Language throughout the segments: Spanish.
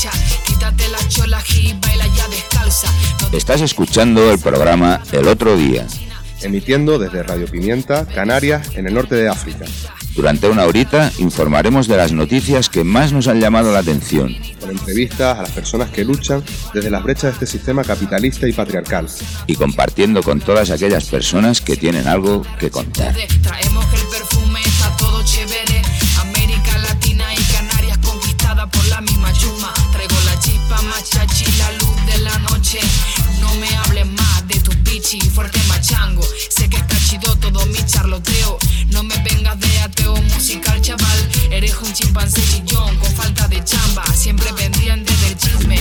Estás escuchando el programa El Otro Día, emitiendo desde Radio Pimienta, Canarias, en el norte de África. Durante una horita informaremos de las noticias que más nos han llamado la atención. Con entrevistas a las personas que luchan desde las brechas de este sistema capitalista y patriarcal. Y compartiendo con todas aquellas personas que tienen algo que contar. Traemos el perfume, está todo chévere. América Latina y Canarias conquistada por la misma chuma. Traigo la chispa, machachi, la luz de la noche. No me hables más de tu pichi, fuerte machango. Sé que está chido todo mi charloteo. No me vengas de ateo musical, chaval. Eres un chimpancé chillón con falta de chamba. Siempre pendiente del chisme.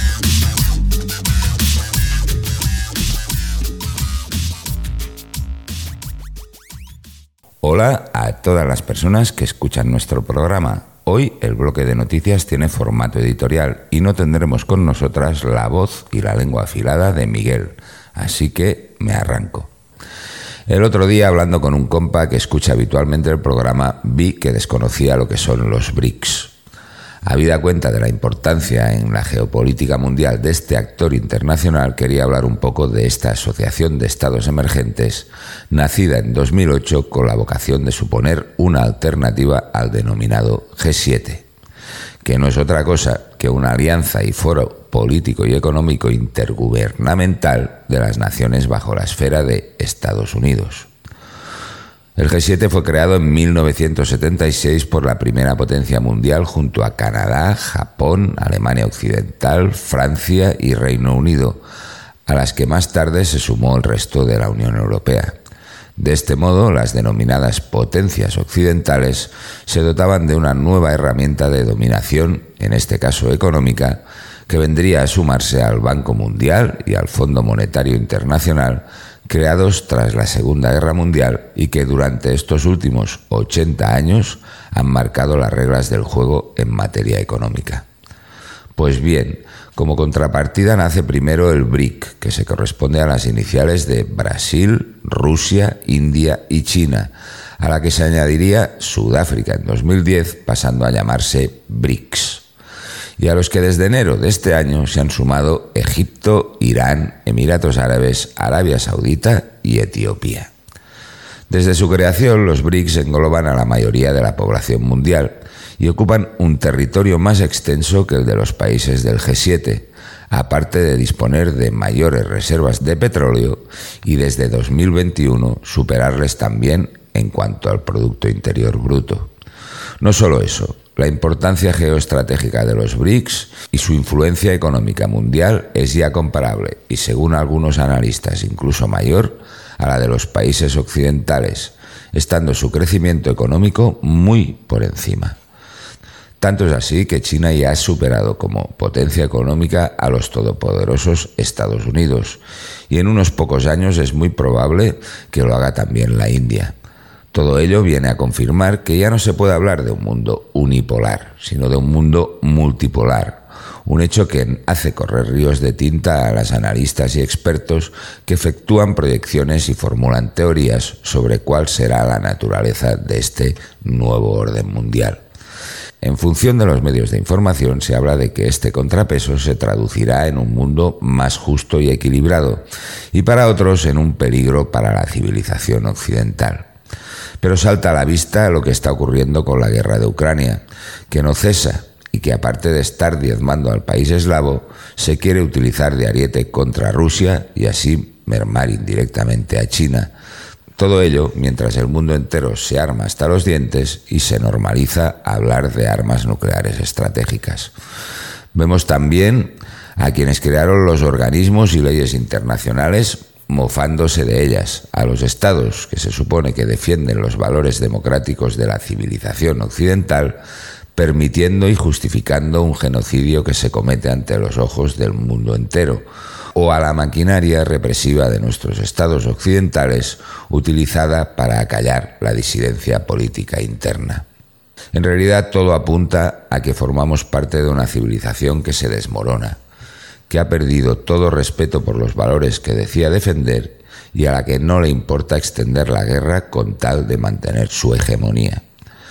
Hola a todas las personas que escuchan nuestro programa. Hoy el bloque de noticias tiene formato editorial y no tendremos con nosotras la voz y la lengua afilada de Miguel. Así que me arranco. El otro día, hablando con un compa que escucha habitualmente el programa, vi que desconocía lo que son los BRICS. Habida cuenta de la importancia en la geopolítica mundial de este actor internacional, quería hablar un poco de esta asociación de estados emergentes, nacida en 2008 con la vocación de suponer una alternativa al denominado G7, que no es otra cosa que una alianza y foro político y económico intergubernamental de las naciones bajo la esfera de Estados Unidos. El G7 fue creado en 1976 por la primera potencia mundial junto a Canadá, Japón, Alemania Occidental, Francia y Reino Unido, a las que más tarde se sumó el resto de la Unión Europea. De este modo, las denominadas potencias occidentales se dotaban de una nueva herramienta de dominación, en este caso económica, que vendría a sumarse al Banco Mundial y al Fondo Monetario Internacional, creados tras la Segunda Guerra Mundial y que durante estos últimos 80 años han marcado las reglas del juego en materia económica. Pues bien, como contrapartida nace primero el BRIC, que se corresponde a las iniciales de Brasil, Rusia, India y China, a la que se añadiría Sudáfrica en 2010, pasando a llamarse BRICS. Y a los que desde enero de este año se han sumado Egipto, Irán, Emiratos Árabes, Arabia Saudita y Etiopía. Desde su creación, los BRICS engloban a la mayoría de la población mundial y ocupan un territorio más extenso que el de los países del G7, aparte de disponer de mayores reservas de petróleo y desde 2021 superarles también en cuanto al Producto Interior Bruto. No solo eso, la importancia geoestratégica de los BRICS y su influencia económica mundial es ya comparable y, según algunos analistas, incluso mayor a la de los países occidentales, estando su crecimiento económico muy por encima. Tanto es así que China ya ha superado como potencia económica a los todopoderosos Estados Unidos y en unos pocos años es muy probable que lo haga también la India. Todo ello viene a confirmar que ya no se puede hablar de un mundo unipolar, sino de un mundo multipolar, un hecho que hace correr ríos de tinta a los analistas y expertos que efectúan proyecciones y formulan teorías sobre cuál será la naturaleza de este nuevo orden mundial. En función de los medios de información se habla de que este contrapeso se traducirá en un mundo más justo y equilibrado, y para otros en un peligro para la civilización occidental. Pero salta a la vista lo que está ocurriendo con la guerra de Ucrania, que no cesa y que, aparte de estar diezmando al país eslavo, se quiere utilizar de ariete contra Rusia y así mermar indirectamente a China. Todo ello mientras el mundo entero se arma hasta los dientes y se normaliza hablar de armas nucleares estratégicas. Vemos también a quienes crearon los organismos y leyes internacionales mofándose de ellas, a los estados que se supone que defienden los valores democráticos de la civilización occidental, permitiendo y justificando un genocidio que se comete ante los ojos del mundo entero, o a la maquinaria represiva de nuestros estados occidentales utilizada para acallar la disidencia política interna. En realidad todo apunta a que formamos parte de una civilización que se desmorona, que ha perdido todo respeto por los valores que decía defender y a la que no le importa extender la guerra con tal de mantener su hegemonía.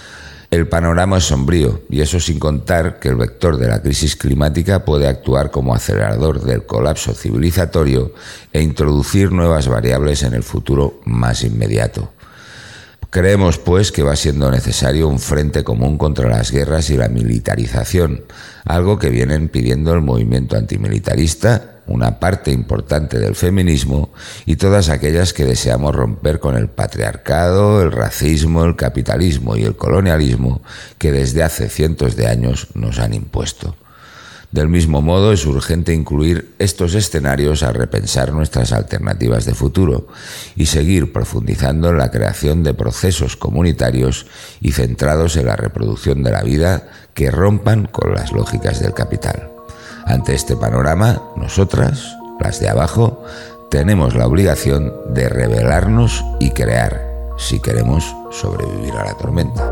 El panorama es sombrío, y eso sin contar que el vector de la crisis climática puede actuar como acelerador del colapso civilizatorio e introducir nuevas variables en el futuro más inmediato. Creemos, pues, que va siendo necesario un frente común contra las guerras y la militarización, algo que vienen pidiendo el movimiento antimilitarista, una parte importante del feminismo y todas aquellas que deseamos romper con el patriarcado, el racismo, el capitalismo y el colonialismo que desde hace cientos de años nos han impuesto. Del mismo modo, es urgente incluir estos escenarios a repensar nuestras alternativas de futuro y seguir profundizando en la creación de procesos comunitarios y centrados en la reproducción de la vida que rompan con las lógicas del capital. Ante este panorama, nosotras, las de abajo, tenemos la obligación de rebelarnos y crear, si queremos sobrevivir a la tormenta.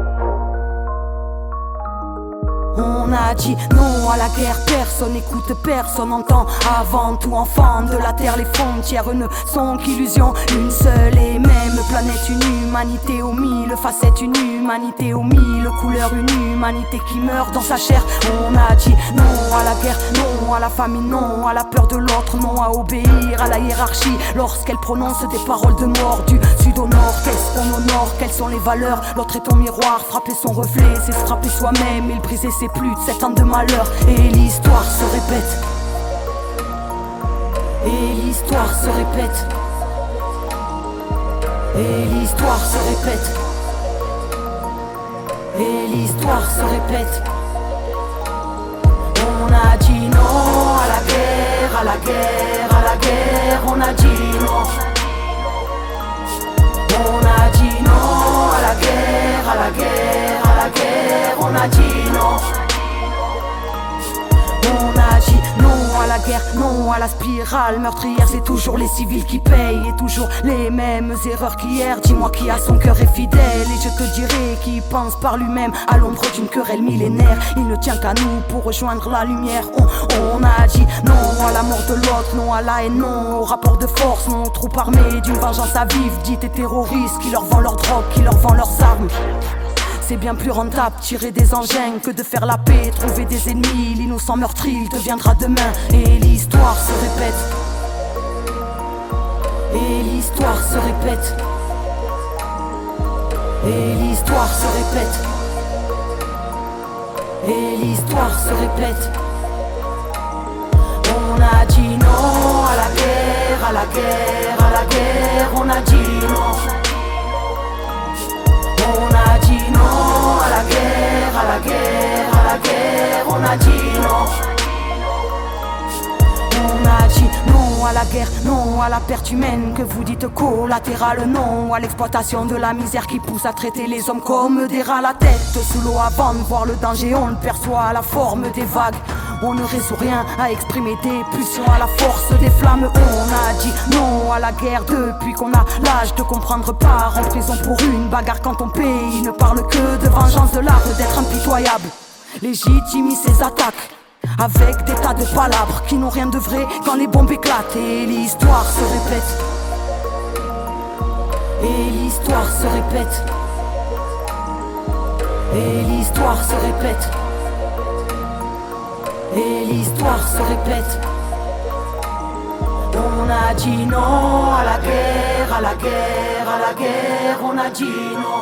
On a dit non à la guerre, personne n'écoute, personne n'entend. Avant tout enfant de la terre, les frontières ne sont qu'illusions. Une seule et même planète, une humanité aux mille facettes, une humanité aux mille couleurs, une humanité qui meurt dans sa chair. On a dit non à la guerre, non à la famine, non à la peur de l'autre, non à obéir à la hiérarchie lorsqu'elle prononce des paroles de mort. Du sud au nord, qu'est-ce qu'on honore, quelles sont les valeurs? L'autre est ton miroir, frapper son reflet, c'est se frapper soi-même, il briser ses plus de 7 ans de malheur. Et l'histoire se répète. Et l'histoire se répète. Et l'histoire se répète. Et l'histoire se répète. On a dit non à la guerre, à la guerre, à la guerre. On a dit non. On a dit non à la guerre, à la guerre, à la guerre. On a dit non. On a dit non à la guerre, non à la spirale meurtrière. C'est toujours les civils qui payent et toujours les mêmes erreurs qu'hier. Dis-moi qui a son cœur est fidèle et je te dirai qui pense par lui-même à l'ombre d'une querelle millénaire. Il ne tient qu'à nous pour rejoindre la lumière. On a dit non à la mort de l'autre, non à la haine, non au rapport de force, non aux troupes armées d'une vengeance à vivre. Dites et terroristes qui leur vendent leur drogue, qui leur vendent leurs armes. C'est bien plus rentable tirer des engins que de faire la paix, trouver des ennemis. L'innocent meurtri, il deviendra demain. Et l'histoire se répète. Et l'histoire se répète. Et l'histoire se répète. Et l'histoire se répète. On a dit non à la guerre, à la guerre, à la guerre. On a dit non. On a dit non à la guerre, à la guerre, à la guerre. On a dit non. On a dit non à la guerre, non à la perte humaine que vous dites collatérale, non à l'exploitation de la misère qui pousse à traiter les hommes comme des rats. La tête sous l'eau avant de voir le danger, on le perçoit à la forme des vagues. On ne résout rien à exprimer des pulsions à la force des flammes. On a dit non à la guerre depuis qu'on a l'âge de comprendre. Part en prison pour une bagarre quand ton pays ne parle que de vengeance, de l'art d'être impitoyable. Légitimise ses attaques avec des tas de palabres qui n'ont rien de vrai quand les bombes éclatent. Et l'histoire se répète. Et l'histoire se répète. Et l'histoire se répète. Et l'histoire se répète. On a dit non à la guerre, à la guerre, à la guerre. On a dit non.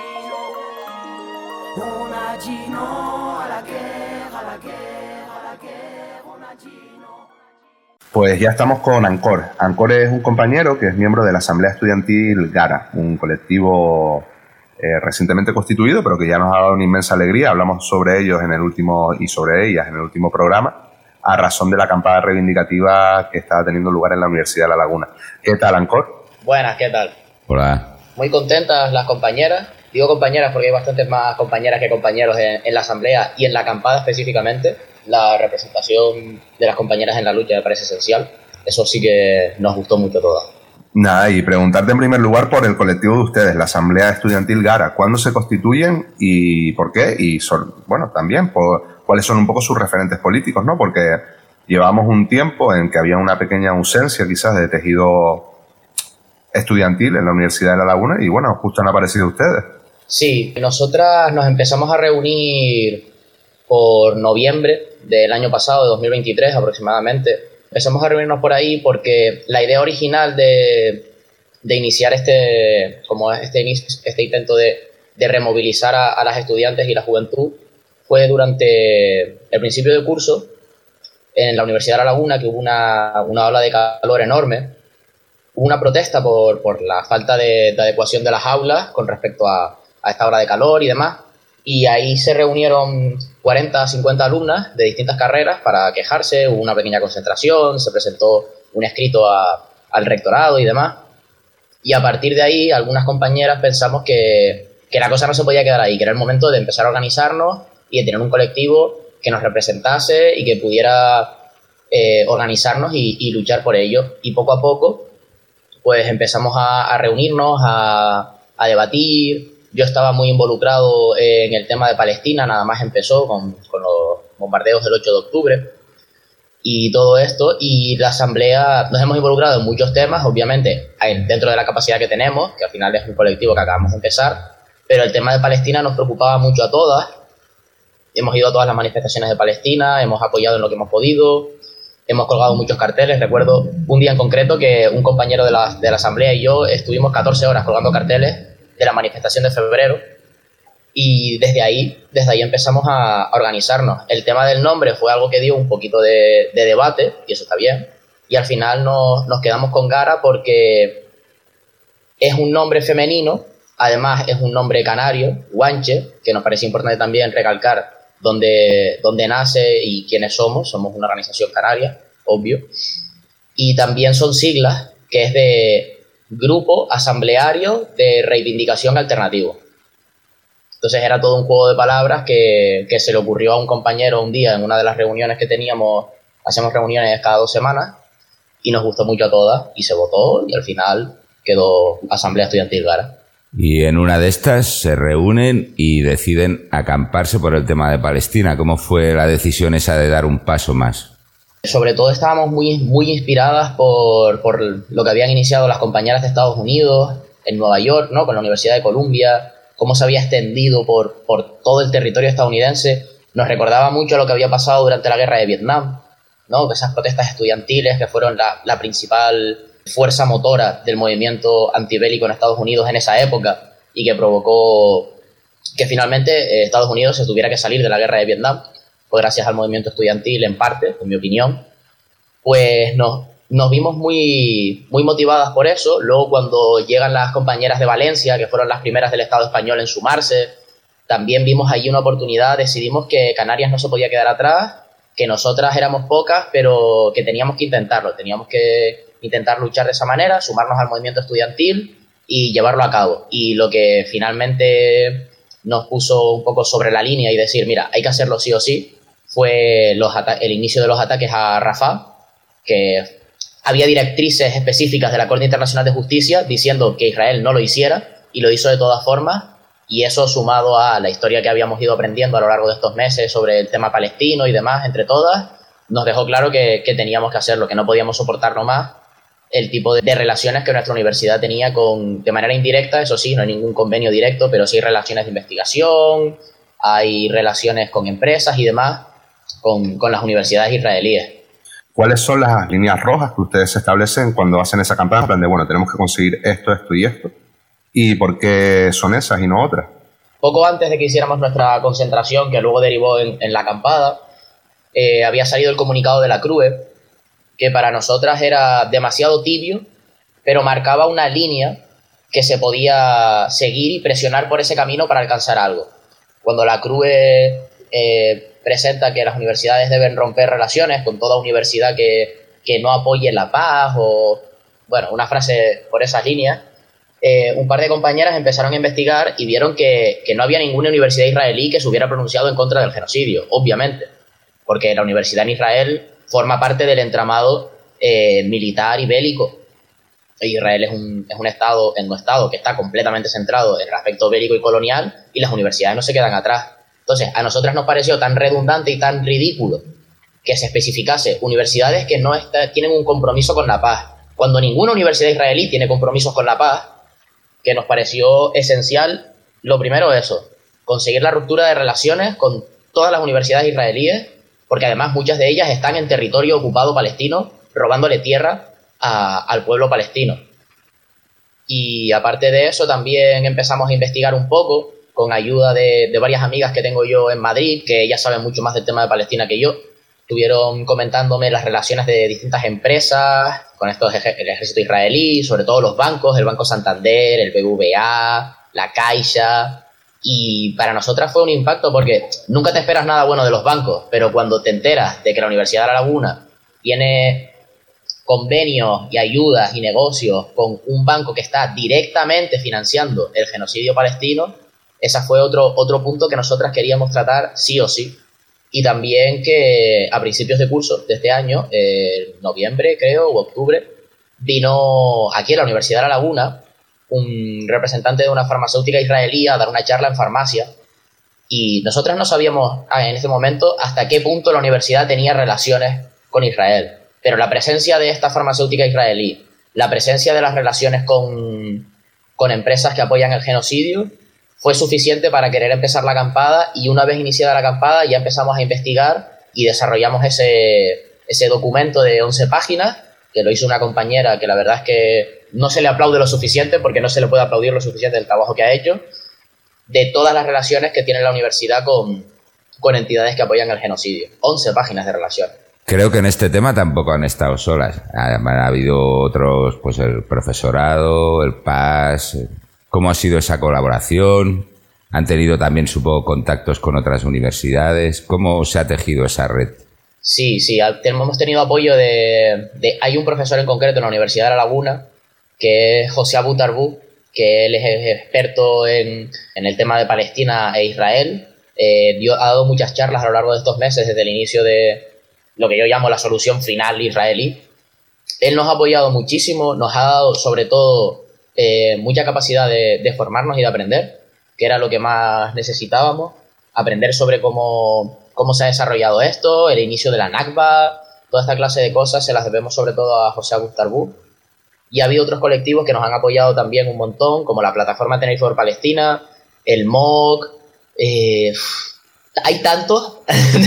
On a dit non a la guerre, a la guerre, a la guerre. On a dit non. Pues ya estamos con Ancor. Ancor es un compañero que es miembro de la Asamblea Estudiantil Gara, un colectivo recientemente constituido, pero que ya nos ha dado una inmensa alegría. Hablamos sobre ellos en el último y sobre ellas en el último programa, a razón de la acampada reivindicativa que está teniendo lugar en la Universidad de La Laguna. ¿Qué tal, Ancor? Buenas, ¿qué tal? Hola. Muy contentas las compañeras. Digo compañeras porque hay bastantes más compañeras que compañeros en la asamblea y en la acampada específicamente. La representación de las compañeras en la lucha me parece esencial. Eso sí que nos gustó mucho todo. Nada, y preguntarte en primer lugar por el colectivo de ustedes, la Asamblea Estudiantil Gara. ¿Cuándo se constituyen y por qué? Y, bueno, también cuáles son un poco sus referentes políticos, ¿no? Porque llevamos un tiempo en que había una pequeña ausencia quizás de tejido estudiantil en la Universidad de La Laguna y, bueno, justo han aparecido ustedes. Sí, nosotras nos empezamos a reunir por noviembre del año pasado, de 2023 aproximadamente. Empezamos a reunirnos por ahí porque la idea original de iniciar este intento de removilizar a las estudiantes y la juventud fue durante el principio del curso en la Universidad de La Laguna, que hubo una ola de calor enorme. Hubo una protesta por la falta de adecuación de las aulas con respecto a esta ola de calor y demás. Y ahí se reunieron 40, 50 alumnas de distintas carreras para quejarse. Hubo una pequeña concentración, se presentó un escrito al rectorado y demás. Y a partir de ahí, algunas compañeras pensamos que la cosa no se podía quedar ahí, que era el momento de empezar a organizarnos y de tener un colectivo que nos representase y que pudiera organizarnos y luchar por ello. Y poco a poco, pues empezamos a reunirnos, a debatir. Yo estaba muy involucrado en el tema de Palestina, nada más empezó con los bombardeos del 8 de octubre y todo esto, y la asamblea nos hemos involucrado en muchos temas, obviamente dentro de la capacidad que tenemos, que al final es un colectivo que acabamos de empezar, pero el tema de Palestina nos preocupaba mucho a todas. Hemos ido a todas las manifestaciones de Palestina, hemos apoyado en lo que hemos podido, hemos colgado muchos carteles. Recuerdo un día en concreto que un compañero de la asamblea y yo estuvimos 14 horas colgando carteles de la manifestación de febrero, y desde ahí empezamos a organizarnos. El tema del nombre fue algo que dio un poquito de debate, y eso está bien, y al final nos quedamos con Gara porque es un nombre femenino, además es un nombre canario, Guanche, que nos parece importante también recalcar dónde nace y quiénes somos una organización canaria, obvio, y también son siglas, que es de Grupo Asambleario de Reivindicación Alternativo. Entonces era todo un juego de palabras que se le ocurrió a un compañero un día en una de las reuniones que teníamos. Hacemos reuniones cada 2 semanas y nos gustó mucho a todas y se votó y al final quedó Asamblea Estudiantil Gara. Y en una de estas se reúnen y deciden acamparse por el tema de Palestina. ¿Cómo fue la decisión esa de dar un paso más? Sobre todo estábamos muy inspiradas por lo que habían iniciado las compañeras de Estados Unidos en Nueva York, ¿no? Con la Universidad de Columbia, cómo se había extendido por todo el territorio estadounidense. Nos recordaba mucho lo que había pasado durante la guerra de Vietnam, ¿no? Esas protestas estudiantiles que fueron la principal fuerza motora del movimiento antibélico en Estados Unidos en esa época y que provocó que finalmente Estados Unidos se tuviera que salir de la guerra de Vietnam. Pues gracias al movimiento estudiantil, en parte, en mi opinión, pues nos vimos muy motivadas por eso. Luego, cuando llegan las compañeras de Valencia, que fueron las primeras del Estado español en sumarse, también vimos allí una oportunidad. Decidimos que Canarias no se podía quedar atrás, que nosotras éramos pocas, pero que teníamos que intentarlo. Teníamos que intentar luchar de esa manera, sumarnos al movimiento estudiantil y llevarlo a cabo. Y lo que finalmente nos puso un poco sobre la línea y decir, mira, hay que hacerlo sí o sí, fue el inicio de los ataques a Rafah, que había directrices específicas de la Corte Internacional de Justicia diciendo que Israel no lo hiciera y lo hizo de todas formas, y eso sumado a la historia que habíamos ido aprendiendo a lo largo de estos meses sobre el tema palestino y demás, entre todas, nos dejó claro que teníamos que hacerlo, que no podíamos soportarlo más, el tipo de relaciones que nuestra universidad tenía de manera indirecta. Eso sí, no hay ningún convenio directo, pero sí relaciones de investigación, hay relaciones con empresas y demás, con las universidades israelíes. ¿Cuáles son las líneas rojas que ustedes establecen cuando hacen esa campaña? En plan de, bueno, tenemos que conseguir esto, esto y esto. ¿Y por qué son esas y no otras? Poco antes de que hiciéramos nuestra concentración, que luego derivó en la acampada, había salido el comunicado de la CRUE, que para nosotras era demasiado tibio, pero marcaba una línea que se podía seguir y presionar por ese camino para alcanzar algo. Cuando la CRUE presenta que las universidades deben romper relaciones con toda universidad que no apoye la paz, o bueno, una frase por esas líneas, un par de compañeras empezaron a investigar y vieron que no había ninguna universidad israelí que se hubiera pronunciado en contra del genocidio, obviamente, porque la universidad en Israel forma parte del entramado militar y bélico. Israel es un estado que está completamente centrado en el aspecto bélico y colonial, y las universidades no se quedan atrás. Entonces, a nosotras nos pareció tan redundante y tan ridículo que se especificase universidades que no tienen un compromiso con la paz, cuando ninguna universidad israelí tiene compromisos con la paz, que nos pareció esencial lo primero eso, conseguir la ruptura de relaciones con todas las universidades israelíes, porque además muchas de ellas están en territorio ocupado palestino, robándole tierra al pueblo palestino. Y aparte de eso, también empezamos a investigar un poco, con ayuda de varias amigas que tengo yo en Madrid, que ellas saben mucho más del tema de Palestina que yo. Estuvieron comentándome las relaciones de distintas empresas con el ejército israelí, sobre todo los bancos, el Banco Santander, el BBVA, la Caixa. Y para nosotras fue un impacto porque nunca te esperas nada bueno de los bancos, pero cuando te enteras de que la Universidad de La Laguna tiene convenios y ayudas y negocios con un banco que está directamente financiando el genocidio palestino, ese fue otro punto que nosotras queríamos tratar sí o sí. Y también que a principios de curso de este año, noviembre creo, o octubre, vino aquí a la Universidad de La Laguna un representante de una farmacéutica israelí a dar una charla en farmacia, y nosotras no sabíamos en ese momento hasta qué punto la universidad tenía relaciones con Israel. Pero la presencia de esta farmacéutica israelí, la presencia de las relaciones con empresas que apoyan el genocidio, fue suficiente para querer empezar la acampada, y una vez iniciada la acampada ya empezamos a investigar y desarrollamos ese documento de 11 páginas, que lo hizo una compañera que la verdad es que no se le aplaude lo suficiente, porque no se le puede aplaudir lo suficiente del trabajo que ha hecho, de todas las relaciones que tiene la universidad con entidades que apoyan el genocidio. 11 páginas de relaciones. Creo que en este tema tampoco han estado solas. Ha habido otros, pues el profesorado, el PAS. ¿Cómo ha sido esa colaboración? ¿Han tenido también, supongo, contactos con otras universidades? ¿Cómo se ha tejido esa red? Sí, hemos tenido apoyo hay un profesor en concreto en la Universidad de La Laguna, que es José Abu Tarbú, que él es experto en el tema de Palestina e Israel. Ha dado muchas charlas a lo largo de estos meses, desde el inicio de lo que yo llamo la solución final israelí. Él nos ha apoyado muchísimo, nos ha dado sobre todo mucha capacidad de formarnos y de aprender, que era lo que más necesitábamos, aprender sobre cómo se ha desarrollado esto, el inicio de la Nakba, toda esta clase de cosas se las debemos sobre todo a José Abu Tarbú. Y ha habido otros colectivos que nos han apoyado también un montón, como la plataforma Tenerife por Palestina, el MOC. Hay tantos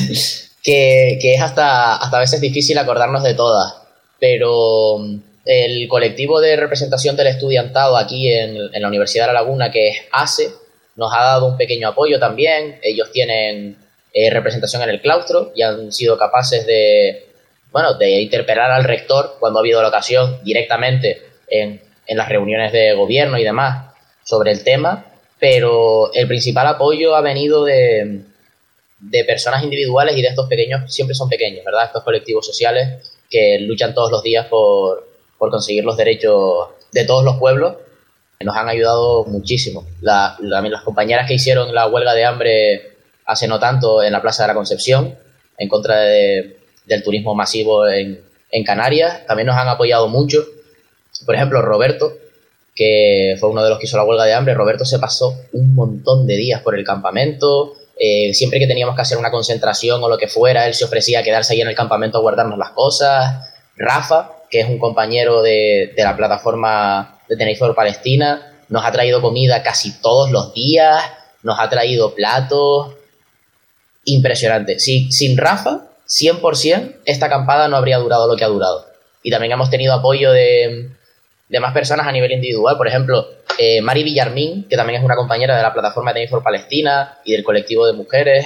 que es hasta a veces difícil acordarnos de todas, pero el colectivo de representación del estudiantado aquí en la Universidad de La Laguna, que es ASE, nos ha dado un pequeño apoyo también. Ellos tienen representación en el claustro y han sido capaces de interpelar al rector cuando ha habido la ocasión directamente en las reuniones de gobierno y demás sobre el tema, pero el principal apoyo ha venido de personas individuales y de estos pequeños, siempre son pequeños, ¿verdad? Estos colectivos sociales que luchan todos los días por conseguir los derechos de todos los pueblos, nos han ayudado muchísimo. Las compañeras que hicieron la huelga de hambre hace no tanto en la Plaza de la Concepción, en contra del turismo masivo en Canarias, también nos han apoyado mucho. Por ejemplo, Roberto, que fue uno de los que hizo la huelga de hambre, Roberto se pasó un montón de días por el campamento. Siempre que teníamos que hacer una concentración o lo que fuera, él se ofrecía a quedarse ahí en el campamento a guardarnos las cosas. Rafa, que es un compañero de la plataforma de Tenerife por Palestina, nos ha traído comida casi todos los días, nos ha traído platos. Impresionante. Sin Rafa, 100%, esta acampada no habría durado lo que ha durado. Y también hemos tenido apoyo de más personas a nivel individual. Por ejemplo, Mari Villarmín, que también es una compañera de la plataforma de Tenerife por Palestina y del colectivo de mujeres.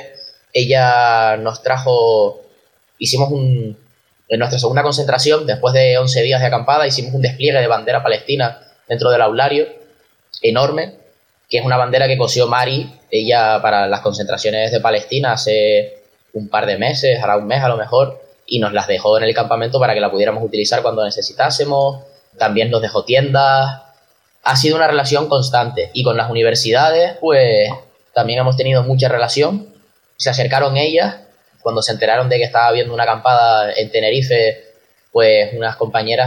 Ella nos trajo, en nuestra segunda concentración, después de 11 días de acampada, hicimos un despliegue de bandera palestina dentro del aulario, enorme, que es una bandera que cosió Mari, ella para las concentraciones de Palestina hace un par de meses, hará un mes a lo mejor, y nos las dejó en el campamento para que la pudiéramos utilizar cuando necesitásemos. También nos dejó tiendas. Ha sido una relación constante. Y con las universidades, pues también hemos tenido mucha relación. Se acercaron ellas cuando se enteraron de que estaba habiendo una acampada en Tenerife, pues unas compañeras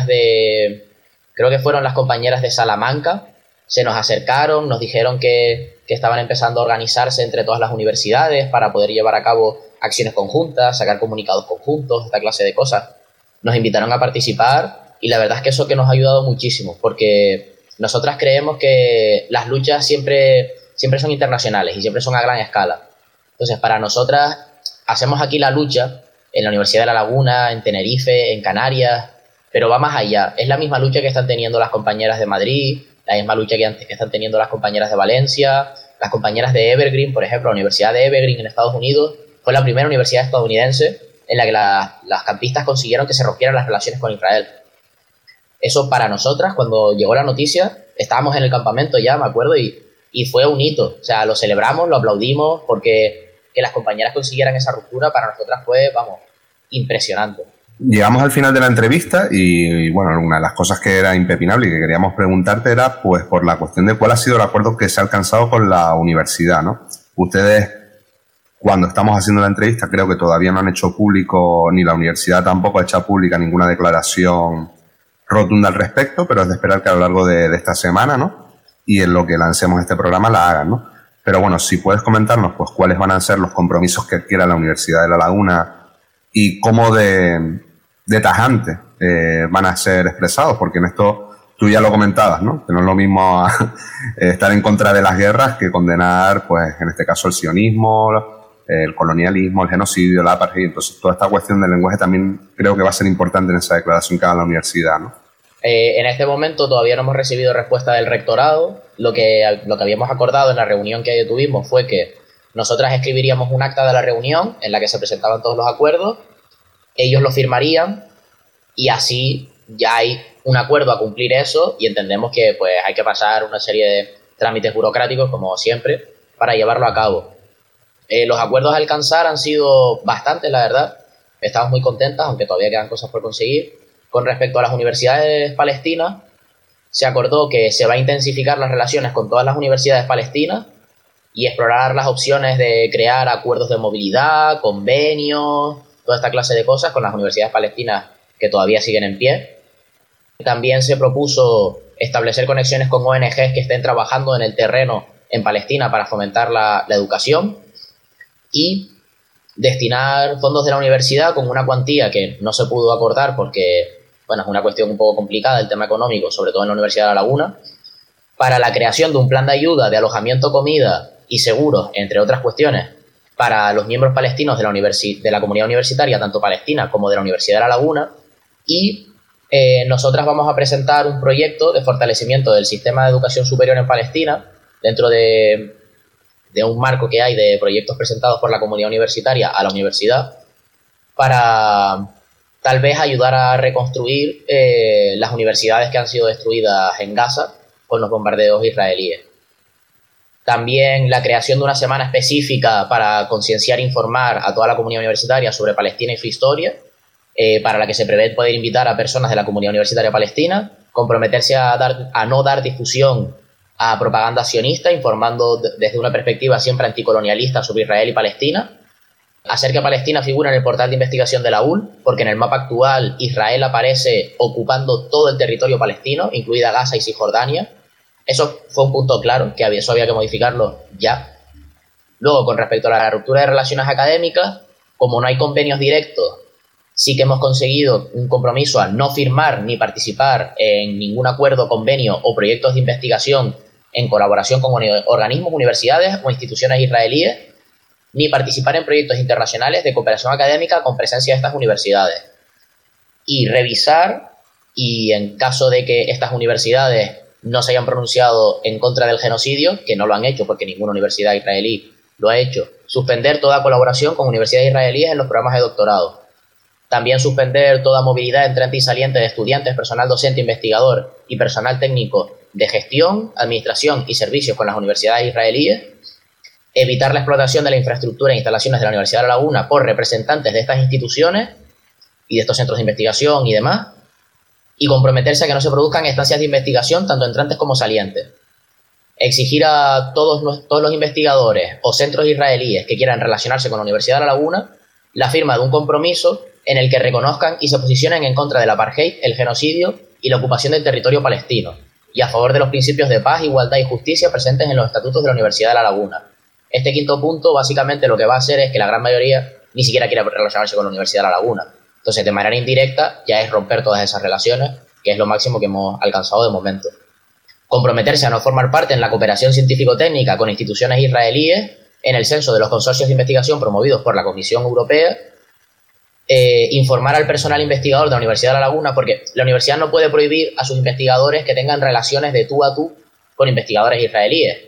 creo que fueron las compañeras de Salamanca, se nos acercaron, nos dijeron que estaban empezando a organizarse entre todas las universidades para poder llevar a cabo acciones conjuntas, sacar comunicados conjuntos, esta clase de cosas. Nos invitaron a participar y la verdad es que eso que nos ha ayudado muchísimo, porque nosotras creemos que las luchas siempre siempre son internacionales y siempre son a gran escala. Entonces, para nosotras, hacemos aquí la lucha en la Universidad de La Laguna, en Tenerife, en Canarias, pero va más allá. Es la misma lucha que están teniendo las compañeras de Madrid, la misma lucha que están teniendo las compañeras de Valencia, las compañeras de Evergreen, por ejemplo, la Universidad de Evergreen en Estados Unidos fue la primera universidad estadounidense en la que las campistas consiguieron que se rompieran las relaciones con Israel. Eso para nosotras, cuando llegó la noticia, estábamos en el campamento ya, me acuerdo, y fue un hito. O sea, lo celebramos, lo aplaudimos, porque que las compañeras consiguieran esa ruptura para nosotras fue, vamos, impresionante. Llegamos al final de la entrevista y, bueno, una de las cosas que era impepinable y que queríamos preguntarte era, pues, por la cuestión de cuál ha sido el acuerdo que se ha alcanzado con la universidad, ¿no? Ustedes, cuando estamos haciendo la entrevista, creo que todavía no han hecho público, ni la universidad tampoco ha hecho pública ninguna declaración rotunda al respecto, pero es de esperar que a lo largo de esta semana, ¿no? Y en lo que lancemos este programa la hagan, ¿no? Pero bueno, si puedes comentarnos, pues, cuáles van a ser los compromisos que adquiera la Universidad de La Laguna y cómo de tajante van a ser expresados, porque en esto tú ya lo comentabas, ¿no? Que no es lo mismo estar en contra de las guerras que condenar, pues, en este caso, el sionismo, el colonialismo, el genocidio, la apartheid. Entonces, toda esta cuestión del lenguaje también creo que va a ser importante en esa declaración que haga la universidad, ¿no? En este momento todavía no hemos recibido respuesta del rectorado. Lo que habíamos acordado en la reunión que tuvimos fue que nosotras escribiríamos un acta de la reunión en la que se presentaban todos los acuerdos, ellos lo firmarían y así ya hay un acuerdo a cumplir eso, y entendemos que pues hay que pasar una serie de trámites burocráticos, como siempre, para llevarlo a cabo. Los acuerdos a alcanzar han sido bastantes, la verdad. Estamos muy contentas, aunque todavía quedan cosas por conseguir. Con respecto a las universidades palestinas, se acordó que se va a intensificar las relaciones con todas las universidades palestinas y explorar las opciones de crear acuerdos de movilidad, convenios, toda esta clase de cosas con las universidades palestinas que todavía siguen en pie. También se propuso establecer conexiones con ONGs que estén trabajando en el terreno en Palestina para fomentar la educación y destinar fondos de la universidad con una cuantía que no se pudo acordar porque, bueno, es una cuestión un poco complicada el tema económico, sobre todo en la Universidad de La Laguna, para la creación de un plan de ayuda de alojamiento, comida y seguros, entre otras cuestiones, para los miembros palestinos de la comunidad universitaria, tanto palestina como de la Universidad de La Laguna. Y nosotras vamos a presentar un proyecto de fortalecimiento del sistema de educación superior en Palestina dentro de un marco que hay de proyectos presentados por la comunidad universitaria a la universidad para tal vez ayudar a reconstruir las universidades que han sido destruidas en Gaza con los bombardeos israelíes. También la creación de una semana específica para concienciar e informar a toda la comunidad universitaria sobre Palestina y su historia, para la que se prevé poder invitar a personas de la comunidad universitaria palestina, comprometerse a no dar difusión a propaganda sionista, informando desde una perspectiva siempre anticolonialista sobre Israel y Palestina, hacer que Palestina figure en el portal de investigación de la UL, porque en el mapa actual Israel aparece ocupando todo el territorio palestino, incluida Gaza y Cisjordania. Eso fue un punto claro, que eso había que modificarlo ya. Luego, con respecto a la ruptura de relaciones académicas, como no hay convenios directos, sí que hemos conseguido un compromiso a no firmar ni participar en ningún acuerdo, convenio o proyectos de investigación en colaboración con organismos, universidades o instituciones israelíes, ni participar en proyectos internacionales de cooperación académica con presencia de estas universidades. Y revisar, y en caso de que estas universidades no se hayan pronunciado en contra del genocidio, que no lo han hecho porque ninguna universidad israelí lo ha hecho, suspender toda colaboración con universidades israelíes en los programas de doctorado. También suspender toda movilidad entrante y saliente de estudiantes, personal docente, investigador y personal técnico de gestión, administración y servicios con las universidades israelíes. Evitar la explotación de la infraestructura e instalaciones de la Universidad de La Laguna por representantes de estas instituciones y de estos centros de investigación y demás. Y comprometerse a que no se produzcan estancias de investigación, tanto entrantes como salientes. Exigir a todos los investigadores o centros israelíes que quieran relacionarse con la Universidad de La Laguna la firma de un compromiso en el que reconozcan y se posicionen en contra del apartheid, el genocidio y la ocupación del territorio palestino, y a favor de los principios de paz, igualdad y justicia presentes en los estatutos de la Universidad de La Laguna. Este quinto punto, básicamente, lo que va a hacer es que la gran mayoría ni siquiera quiera relacionarse con la Universidad de La Laguna. Entonces, de manera indirecta, ya es romper todas esas relaciones, que es lo máximo que hemos alcanzado de momento. comprometerse a no formar parte en la cooperación científico-técnica con instituciones israelíes en el censo de los consorcios de investigación promovidos por la Comisión Europea, informar al personal investigador de la Universidad de La Laguna, porque la universidad no puede prohibir a sus investigadores que tengan relaciones de tú a tú con investigadores israelíes,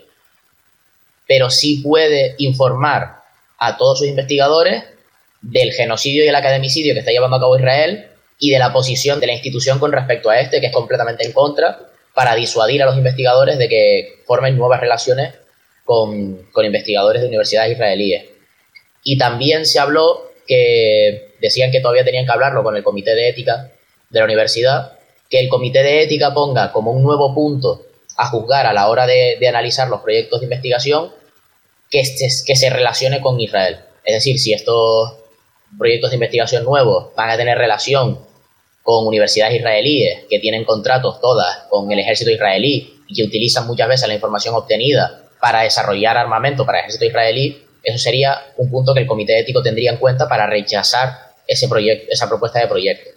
pero sí puede informar a todos sus investigadores del genocidio y el academicidio que está llevando a cabo Israel y de la posición de la institución con respecto a este, que es completamente en contra, para disuadir a los investigadores de que formen nuevas relaciones con investigadores de universidades israelíes. Y también se habló que decían que todavía tenían que hablarlo con el comité de ética de la universidad, que el comité de ética ponga como un nuevo punto a juzgar a la hora de analizar los proyectos de investigación que se relacione con Israel. Es decir, si estos proyectos de investigación nuevos van a tener relación con universidades israelíes que tienen contratos todas con el ejército israelí y que utilizan muchas veces la información obtenida para desarrollar armamento para el ejército israelí, eso sería un punto que el comité ético tendría en cuenta para rechazar esa propuesta de proyecto.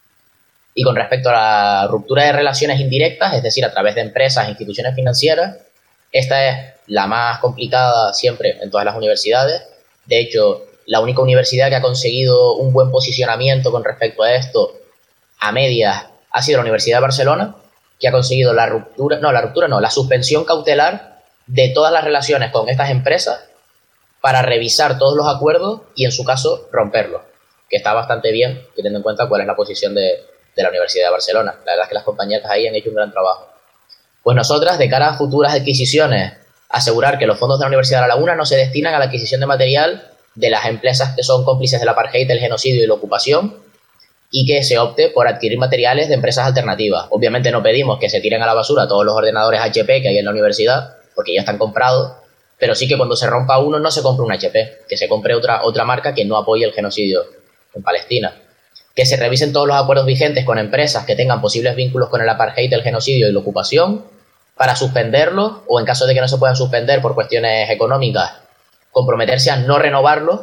Y con respecto a la ruptura de relaciones indirectas, es decir, a través de empresas e instituciones financieras, esta es la más complicada siempre en todas las universidades. De hecho, la única universidad que ha conseguido un buen posicionamiento con respecto a esto a medias ha sido la Universidad de Barcelona, que ha conseguido la suspensión cautelar de todas las relaciones con estas empresas para revisar todos los acuerdos y, en su caso, romperlos, que está bastante bien, teniendo en cuenta cuál es la posición de la Universidad de Barcelona. La verdad es que las compañeras ahí han hecho un gran trabajo. Pues nosotras, de cara a futuras adquisiciones, asegurar que los fondos de la Universidad de La Laguna no se destinan a la adquisición de material de las empresas que son cómplices del apartheid, el genocidio y la ocupación, y que se opte por adquirir materiales de empresas alternativas. Obviamente no pedimos que se tiren a la basura todos los ordenadores HP que hay en la universidad, porque ya están comprados, pero sí que cuando se rompa uno no se compre un HP, que se compre otra marca que no apoye el genocidio en Palestina. Que se revisen todos los acuerdos vigentes con empresas que tengan posibles vínculos con el apartheid, el genocidio y la ocupación, para suspenderlos, o en caso de que no se puedan suspender por cuestiones económicas, comprometerse a no renovarlos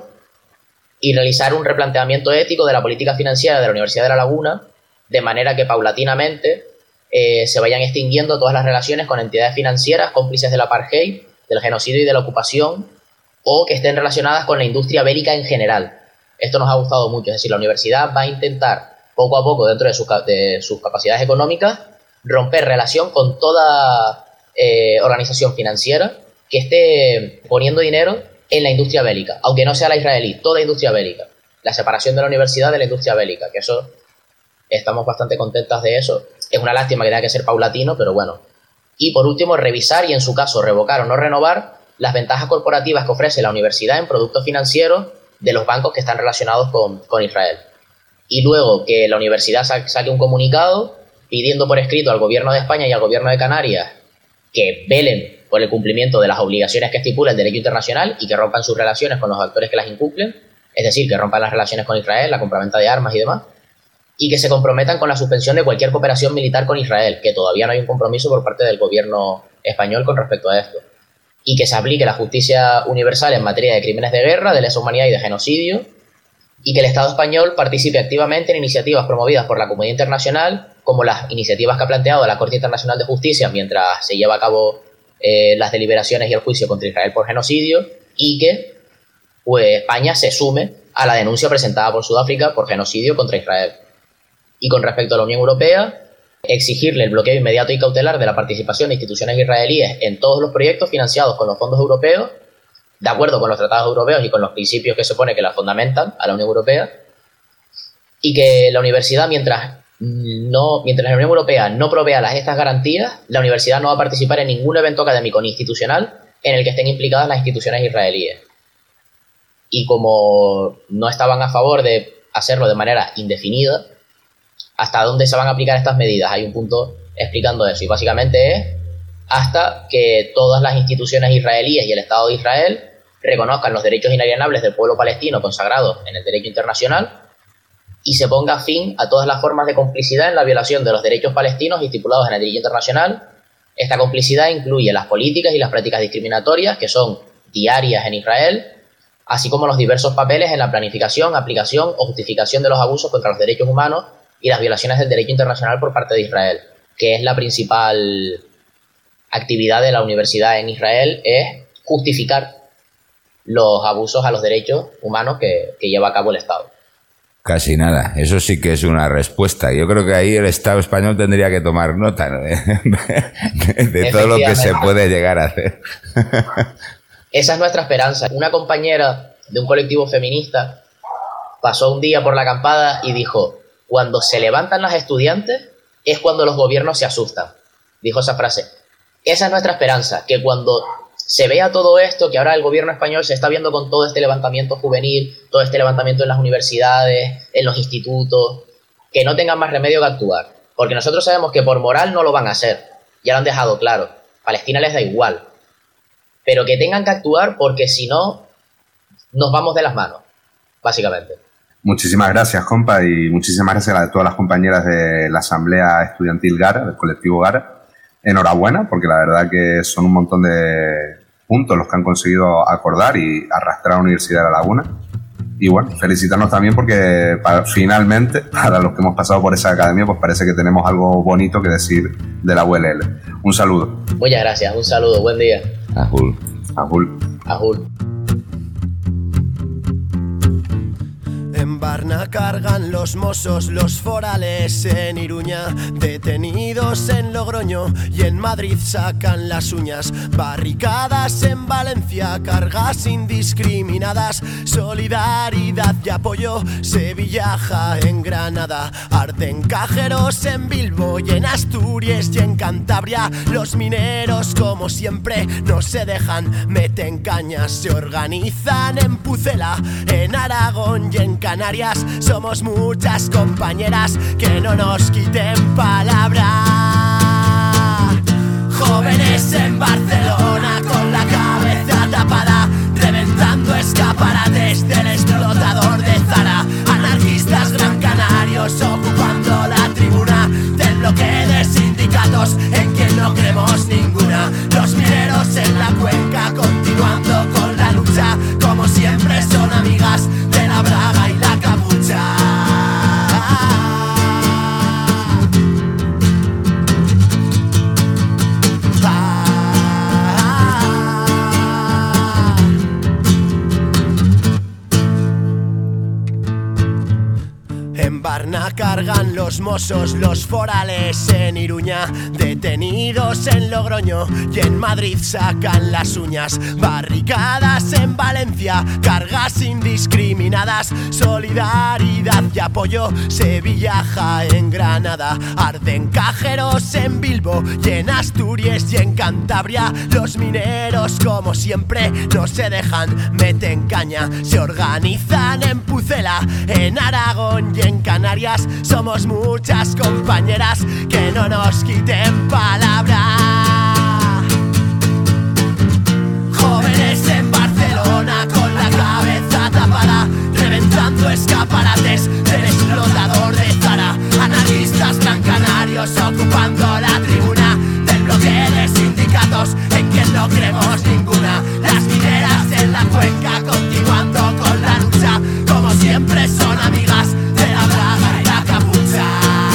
y realizar un replanteamiento ético de la política financiera de la Universidad de La Laguna, de manera que paulatinamente se vayan extinguiendo todas las relaciones con entidades financieras cómplices del apartheid, del genocidio y de la ocupación, o que estén relacionadas con la industria bélica en general. Esto nos ha gustado mucho, es decir, la universidad va a intentar poco a poco, dentro de sus capacidades económicas, romper relación con toda organización financiera que esté poniendo dinero en la industria bélica, aunque no sea la israelí, toda industria bélica. La separación de la universidad de la industria bélica, que eso, estamos bastante contentas de eso. Es una lástima que tenga que ser paulatino, pero bueno. Y por último, revisar y en su caso revocar o no renovar las ventajas corporativas que ofrece la universidad en productos financieros de los bancos que están relacionados con Israel. Y luego que la universidad saque un comunicado pidiendo por escrito al gobierno de España y al gobierno de Canarias que velen por el cumplimiento de las obligaciones que estipula el derecho internacional y que rompan sus relaciones con los actores que las incumplen, es decir, que rompan las relaciones con Israel, la compraventa de armas y demás, y que se comprometan con la suspensión de cualquier cooperación militar con Israel, que todavía no hay un compromiso por parte del gobierno español con respecto a esto, y que se aplique la justicia universal en materia de crímenes de guerra, de lesa humanidad y de genocidio, y que el Estado español participe activamente en iniciativas promovidas por la comunidad internacional, como las iniciativas que ha planteado la Corte Internacional de Justicia mientras se lleva a cabo las deliberaciones y el juicio contra Israel por genocidio, y que pues, España se sume a la denuncia presentada por Sudáfrica por genocidio contra Israel. Y con respecto a la Unión Europea, exigirle el bloqueo inmediato y cautelar de la participación de instituciones israelíes en todos los proyectos financiados con los fondos europeos, de acuerdo con los tratados europeos y con los principios que se supone que la fundamentan a la Unión Europea, y que la universidad, mientras la Unión Europea no provea estas garantías, la universidad no va a participar en ningún evento académico ni institucional en el que estén implicadas las instituciones israelíes. Y como no estaban a favor de hacerlo de manera indefinida, hasta dónde se van a aplicar estas medidas, hay un punto explicando eso, y básicamente es hasta que todas las instituciones israelíes y el Estado de Israel reconozcan los derechos inalienables del pueblo palestino consagrados en el derecho internacional y se ponga fin a todas las formas de complicidad en la violación de los derechos palestinos estipulados en el derecho internacional. Esta complicidad incluye las políticas y las prácticas discriminatorias que son diarias en Israel, así como los diversos papeles en la planificación, aplicación o justificación de los abusos contra los derechos humanos y las violaciones del derecho internacional por parte de Israel, que es la principal actividad de la universidad en Israel es justificar los abusos a los derechos humanos que lleva a cabo el Estado. Casi nada. Eso sí que es una respuesta. Yo creo que ahí el Estado español tendría que tomar nota, ¿no? de todo lo que se puede llegar a hacer. Esa es nuestra esperanza. Una compañera de un colectivo feminista pasó un día por la acampada y dijo: cuando se levantan las estudiantes es cuando los gobiernos se asustan. Dijo esa frase. Esa es nuestra esperanza, que cuando se vea todo esto, que ahora el gobierno español se está viendo con todo este levantamiento juvenil, todo este levantamiento en las universidades, en los institutos, que no tengan más remedio que actuar. Porque nosotros sabemos que por moral no lo van a hacer. Ya lo han dejado claro. Palestina les da igual. Pero que tengan que actuar porque si no, nos vamos de las manos, básicamente. Muchísimas gracias, compa, y muchísimas gracias a todas las compañeras de la Asamblea Estudiantil Gara, del colectivo Gara. Enhorabuena, porque la verdad que son un montón de puntos los que han conseguido acordar y arrastrar a la Universidad de La Laguna. Y bueno, felicitarnos también porque finalmente, para los que hemos pasado por esa academia, pues parece que tenemos algo bonito que decir de la ULL. Un saludo. Muchas gracias, un saludo, buen día. Ajul. Ajul. Ajul. En Barna cargan los mozos, los forales en Iruña, detenidos en Logroño y en Madrid sacan las uñas, barricadas en Valencia, cargas indiscriminadas, solidaridad y apoyo, Sevillaja en Granada, arden cajeros en Bilbo y en Asturias y en Cantabria, los mineros como siempre no se dejan, meten cañas, se organizan en Pucela, en Aragón y en Canarias, somos muchas compañeras que no nos quiten palabra. Jóvenes en Barcelona con la cabeza tapada, reventando escaparates del explotador de Zara. Anarquistas gran canarios ocupando la tribuna del bloque de sindicatos en quien no creemos ninguna. Los mineros en la cuenca continuando con la lucha, como siempre son amigas de la braga y la capucha. En Barna cargan los mozos, los forales en Iruña, detenidos en Logroño y en Madrid sacan las uñas, barricadas en Valencia, cargas indiscriminadas, solidaridad y apoyo, Sevillaja en Granada, arden cajeros en Bilbo y en Asturias y en Cantabria, los mineros como siempre no se dejan, meten caña, se organizan en Pucela, en Aragón y en Canarias, somos muchas compañeras que no nos quiten palabra. Jóvenes en Barcelona con la cabeza tapada, reventando escaparates del explotador de Zara. Analistas gran canarios ocupando la tribuna del bloque de sindicatos en quien no creemos ninguna. Las mineras en la cuenca continuando con la lucha, como siempre son amigas de la braga y la capucha.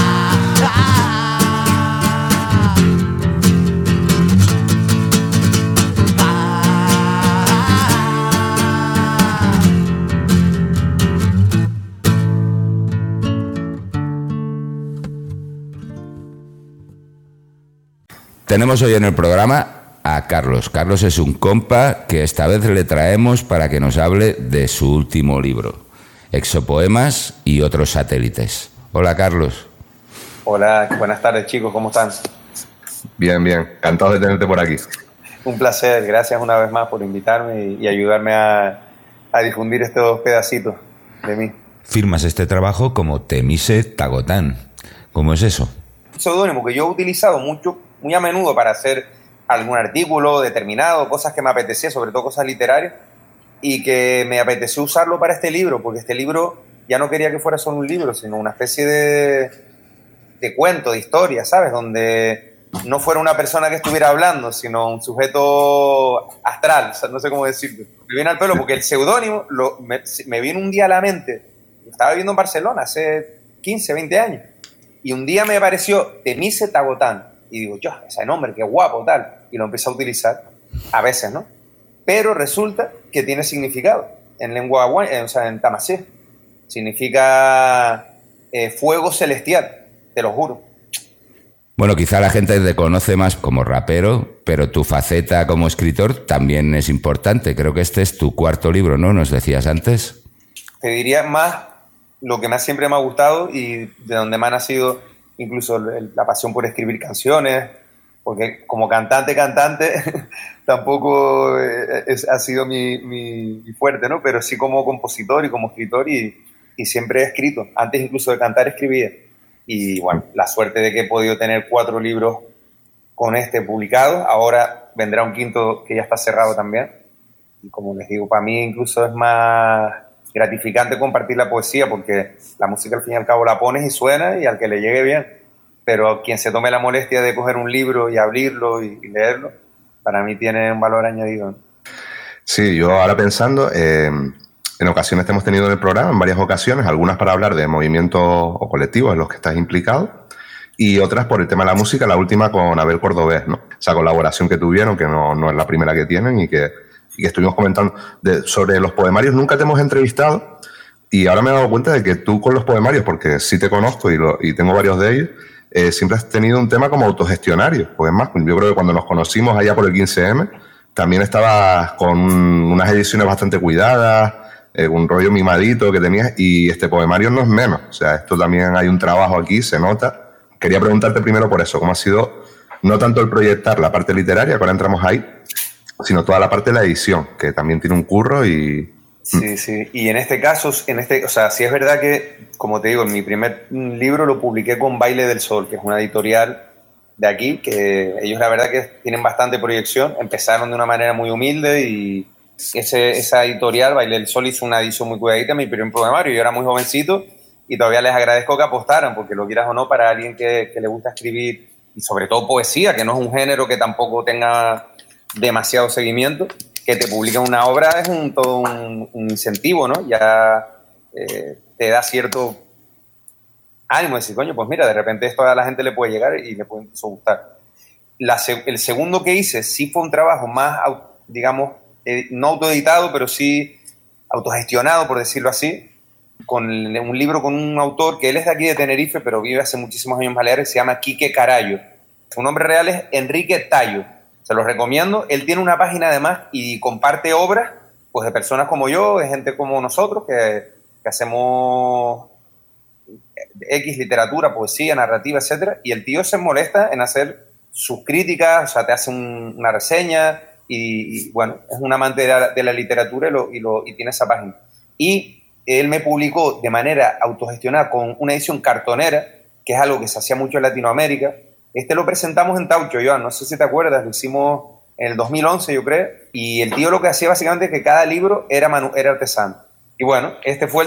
Tenemos hoy en el programa a Carlos. Carlos es un compa que esta vez le traemos para que nos hable de su último libro, Exopoemas y otros satélites. Hola, Carlos. Hola, buenas tardes, chicos, ¿cómo están? Bien, bien. Encantado de tenerte por aquí. Un placer, gracias una vez más por invitarme y ayudarme a difundir estos pedacitos de mí. Firmas este trabajo como Temise Tagotán. ¿Cómo es eso? Un seudónimo que yo he utilizado muy a menudo para hacer algún artículo determinado, cosas que me apetecía, sobre todo cosas literarias, y que me apeteció usarlo para este libro, porque este libro ya no quería que fuera solo un libro, sino una especie de cuento, de historia, ¿sabes? Donde no fuera una persona que estuviera hablando, sino un sujeto astral, o sea, no sé cómo decirlo. Me viene al pelo porque el seudónimo me vino un día a la mente. Estaba viviendo en Barcelona hace 15, 20 años, y un día me apareció Temise Tagotán. y digo, yo, ese nombre, qué guapo, tal, y lo empiezo a utilizar, a veces, ¿no? Pero resulta que tiene significado en lengua, o sea, en tamasí. Significa fuego celestial, te lo juro. Bueno, quizá la gente te conoce más como rapero, pero tu faceta como escritor también es importante. Creo que este es tu cuarto libro, ¿no? ¿Nos decías antes? Te diría más lo que siempre me ha gustado y de donde me ha nacido incluso la pasión por escribir canciones, porque como cantante tampoco ha sido mi fuerte, ¿no? Pero sí como compositor y como escritor y siempre he escrito. Antes incluso de cantar escribía. Y bueno, la suerte de que he podido tener 4 libros con este publicado. Ahora vendrá un quinto que ya está cerrado también. Y como les digo, para mí incluso es más gratificante compartir la poesía, porque la música al fin y al cabo la pones y suena y al que le llegue bien. Pero quien se tome la molestia de coger un libro y abrirlo y leerlo, para mí tiene un valor añadido. Sí, yo ahora pensando, en ocasiones te hemos tenido en el programa, en varias ocasiones, algunas para hablar de movimientos o colectivos en los que estás implicado y otras por el tema de la música, la última con Abel Cordobés, ¿no? Esa colaboración que tuvieron, que no es la primera que tienen y que estuvimos comentando sobre los poemarios. Nunca te hemos entrevistado y ahora me he dado cuenta de que tú con los poemarios, porque sí te conozco y tengo varios de ellos, siempre has tenido un tema como autogestionario. Pues más, yo creo que cuando nos conocimos allá por el 15M, también estabas con unas ediciones bastante cuidadas, un rollo mimadito que tenías, y este poemario no es menos. O sea, esto también hay un trabajo aquí, se nota. Quería preguntarte primero por eso, cómo ha sido no tanto el proyectar la parte literaria, que ahora entramos ahí, sino toda la parte de la edición, que también tiene un curro y... Sí, sí. Y en este caso, o sea, sí es verdad que, como te digo, en mi primer libro lo publiqué con Baile del Sol, que es una editorial de aquí, que ellos la verdad que tienen bastante proyección. Empezaron de una manera muy humilde y esa editorial, Baile del Sol, hizo una edición muy cuidadita en mi primer poemario. Yo era muy jovencito y todavía les agradezco que apostaran, porque lo quieras o no, para alguien que le gusta escribir, y sobre todo poesía, que no es un género que tampoco tenga demasiado seguimiento, que te publiquen una obra es todo un incentivo, ¿no? Ya te da cierto ánimo de decir, coño, pues mira, de repente esto a la gente le puede llegar y le puede incluso gustar. El segundo que hice sí fue un trabajo más, digamos, no autoeditado, pero sí autogestionado, por decirlo así, con un libro con un autor que él es de aquí de Tenerife, pero vive hace muchísimos años en Baleares, se llama Quique Carayo. Su nombre real es Enrique Tallo. Se los recomiendo. Él tiene una página además y comparte obras pues, de personas como yo, de gente como nosotros, que hacemos X literatura, poesía, narrativa, etcétera. Y el tío se molesta en hacer sus críticas, o sea, te hace una reseña y bueno, es un amante de la literatura y tiene esa página. Y él me publicó de manera autogestionada con una edición cartonera, que es algo que se hacía mucho en Latinoamérica. Lo presentamos en Taucho, Joan, no sé si te acuerdas, lo hicimos en el 2011, yo creo, y el tío lo que hacía básicamente es que cada libro era artesano. Y bueno, este fue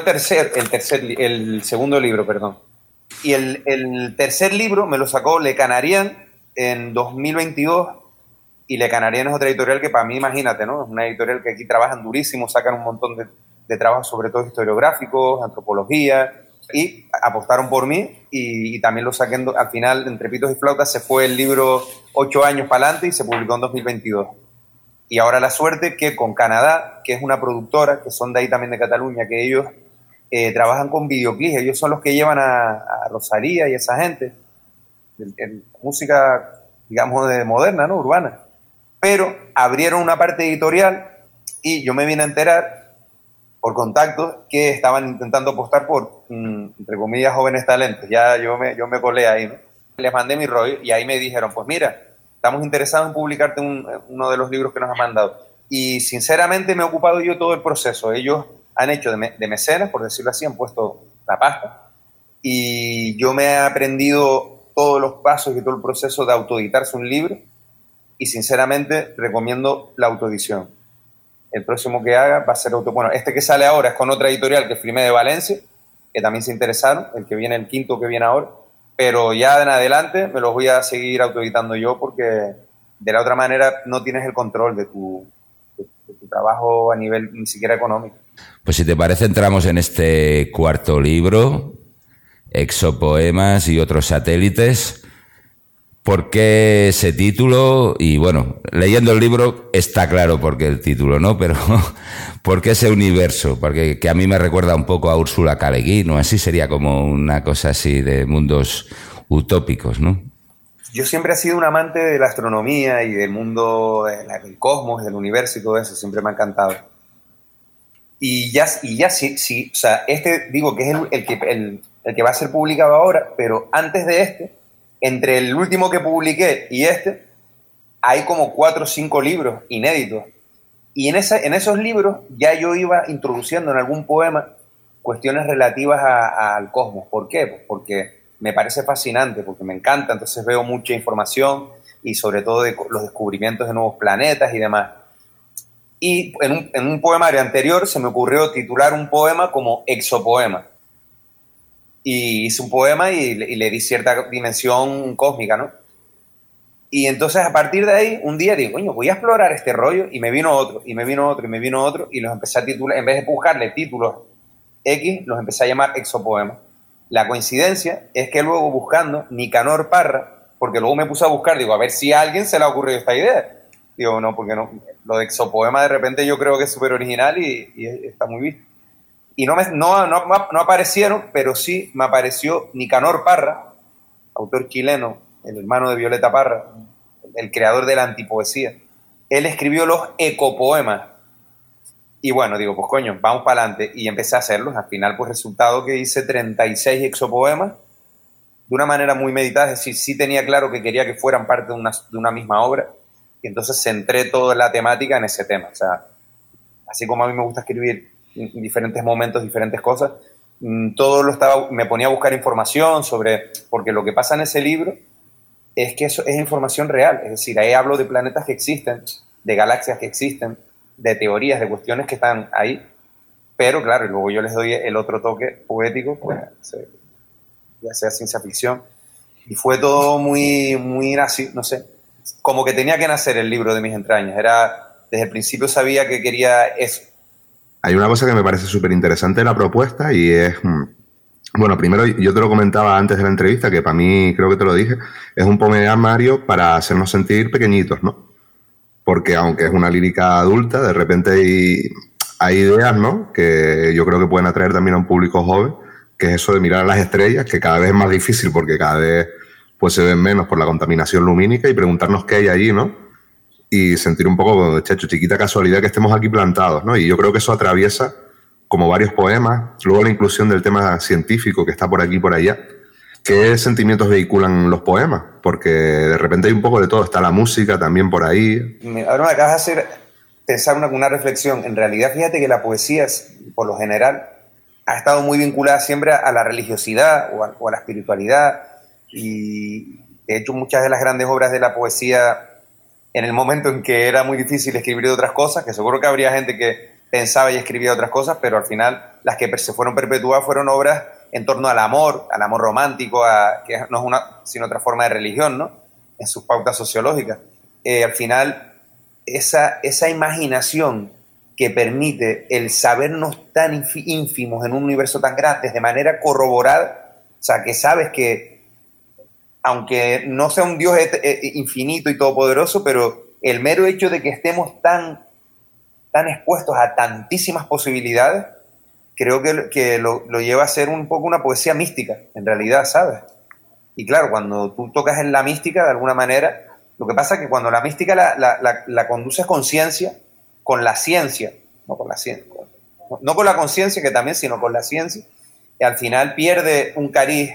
el segundo libro, perdón. Y el tercer libro me lo sacó Le Canarien en 2022, y Le Canarien es otra editorial que para mí, imagínate, ¿no? Es una editorial que aquí trabajan durísimo, sacan un montón de trabajos, sobre todo historiográficos, antropología, y apostaron por mí y también lo saqué al final, entre pitos y flautas, se fue el libro 8 años para adelante y se publicó en 2022. Y ahora la suerte que con Canadá, que es una productora, que son de ahí también de Cataluña, que ellos trabajan con videoclips, ellos son los que llevan a Rosalía y esa gente, en música, digamos, de moderna, ¿no? Urbana. Pero abrieron una parte editorial y yo me vine a enterar por contactos que estaban intentando apostar por, entre comillas, jóvenes talentos. Ya yo me colé ahí, ¿no? Les mandé mi rollo y ahí me dijeron, pues mira, estamos interesados en publicarte uno de los libros que nos has mandado. Y sinceramente me he ocupado yo todo el proceso. Ellos han hecho de mecenas, por decirlo así, han puesto la pasta. Y yo me he aprendido todos los pasos y todo el proceso de autoeditarse un libro. Y sinceramente recomiendo la autoedición. El próximo que haga va a ser bueno, este que sale ahora es con otra editorial, que es Flimé de Valencia, que también se interesaron, el quinto que viene ahora, pero ya en adelante me los voy a seguir autoeditando yo, porque de la otra manera no tienes el control de tu trabajo a nivel ni siquiera económico. Pues si te parece, entramos en este cuarto libro, Exopoemas y otros satélites. ¿Por qué ese título? Y bueno, leyendo el libro está claro por qué el título, ¿no? Pero ¿por qué ese universo? Porque que a mí me recuerda un poco a Úrsula K. Le Guin, ¿no? Así sería como una cosa así de mundos utópicos, ¿no? Yo siempre he sido un amante de la astronomía y del mundo, del cosmos, del universo y todo eso. Siempre me ha encantado. Y ya sí, o sea, digo que es el que va a ser publicado ahora, pero antes de entre el último que publiqué y hay como 4 o 5 libros inéditos. Y en esos libros ya yo iba introduciendo en algún poema cuestiones relativas al cosmos. ¿Por qué? Pues porque me parece fascinante, porque me encanta, entonces veo mucha información y sobre todo de los descubrimientos de nuevos planetas y demás. Y en un poemario anterior se me ocurrió titular un poema como Exopoema. Y hice un poema y le di cierta dimensión cósmica, ¿no? Y entonces a partir de ahí, un día digo, coño, voy a explorar este rollo, y me vino otro, y me vino otro, y me vino otro, y los empecé a titular, en vez de buscarle títulos X, los empecé a llamar Exopoemas. La coincidencia es que luego buscando Nicanor Parra, porque luego me puse a buscar, digo, a ver si a alguien se le ha ocurrido esta idea. Digo, no, porque no, lo de Exopoema de repente yo creo que es súper original y está muy visto. Y no aparecieron, pero sí me apareció Nicanor Parra, autor chileno, el hermano de Violeta Parra, el creador de la antipoesía. Él escribió los ecopoemas. Y bueno, digo, pues coño, vamos para adelante. Y empecé a hacerlos. Al final, pues resultado que hice 36 exopoemas de una manera muy meditada. Es decir, sí tenía claro que quería que fueran parte de una misma obra. Y entonces centré toda la temática en ese tema. O sea, así como a mí me gusta escribir en diferentes momentos, diferentes cosas, me ponía a buscar información porque lo que pasa en ese libro es que eso es información real. Es decir, ahí hablo de planetas que existen, de galaxias que existen, de teorías, de cuestiones que están ahí, pero claro, y luego yo les doy el otro toque poético, pues, ya sea ciencia ficción, y fue todo muy, muy así, no sé, como que tenía que nacer el libro de mis entrañas, desde el principio sabía que quería eso. Hay una cosa que me parece súper interesante de la propuesta y es, bueno, primero yo te lo comentaba antes de la entrevista, que para mí, creo que te lo dije, es un poemario para hacernos sentir pequeñitos, ¿no? Porque aunque es una lírica adulta, de repente hay ideas, ¿no?, que yo creo que pueden atraer también a un público joven, que es eso de mirar a las estrellas, que cada vez es más difícil porque cada vez pues se ven menos por la contaminación lumínica, y preguntarnos qué hay allí, ¿no? Y sentir un poco, chacho, chiquita casualidad que estemos aquí plantados, ¿no? Y yo creo que eso atraviesa como varios poemas, luego la inclusión del tema científico que está por aquí y por allá. ¿Qué sentimientos vehiculan los poemas? Porque de repente hay un poco de todo, está la música también por ahí. Ahora me acabas de hacer pensar una reflexión. En realidad, fíjate que la poesía, por lo general, ha estado muy vinculada siempre a la religiosidad o a la espiritualidad, y de hecho muchas de las grandes obras de la poesía, en el momento en que era muy difícil escribir de otras cosas, que seguro que habría gente que pensaba y escribía otras cosas, pero al final las que se fueron perpetuadas fueron obras en torno al amor romántico, que no es sino otra forma de religión, ¿no?, en sus pautas sociológicas. Al final, esa imaginación que permite el sabernos tan ínfimos en un universo tan grande de manera corroborada, o sea, que sabes que aunque no sea un Dios infinito y todopoderoso, pero el mero hecho de que estemos tan expuestos a tantísimas posibilidades, creo que lo lleva a ser un poco una poesía mística, en realidad, ¿sabes? Y claro, cuando tú tocas en la mística, de alguna manera, lo que pasa es que cuando la mística la conduces con ciencia, con la ciencia, no con la ciencia, no con la conciencia, que también, sino con la ciencia, y al final pierde un cariz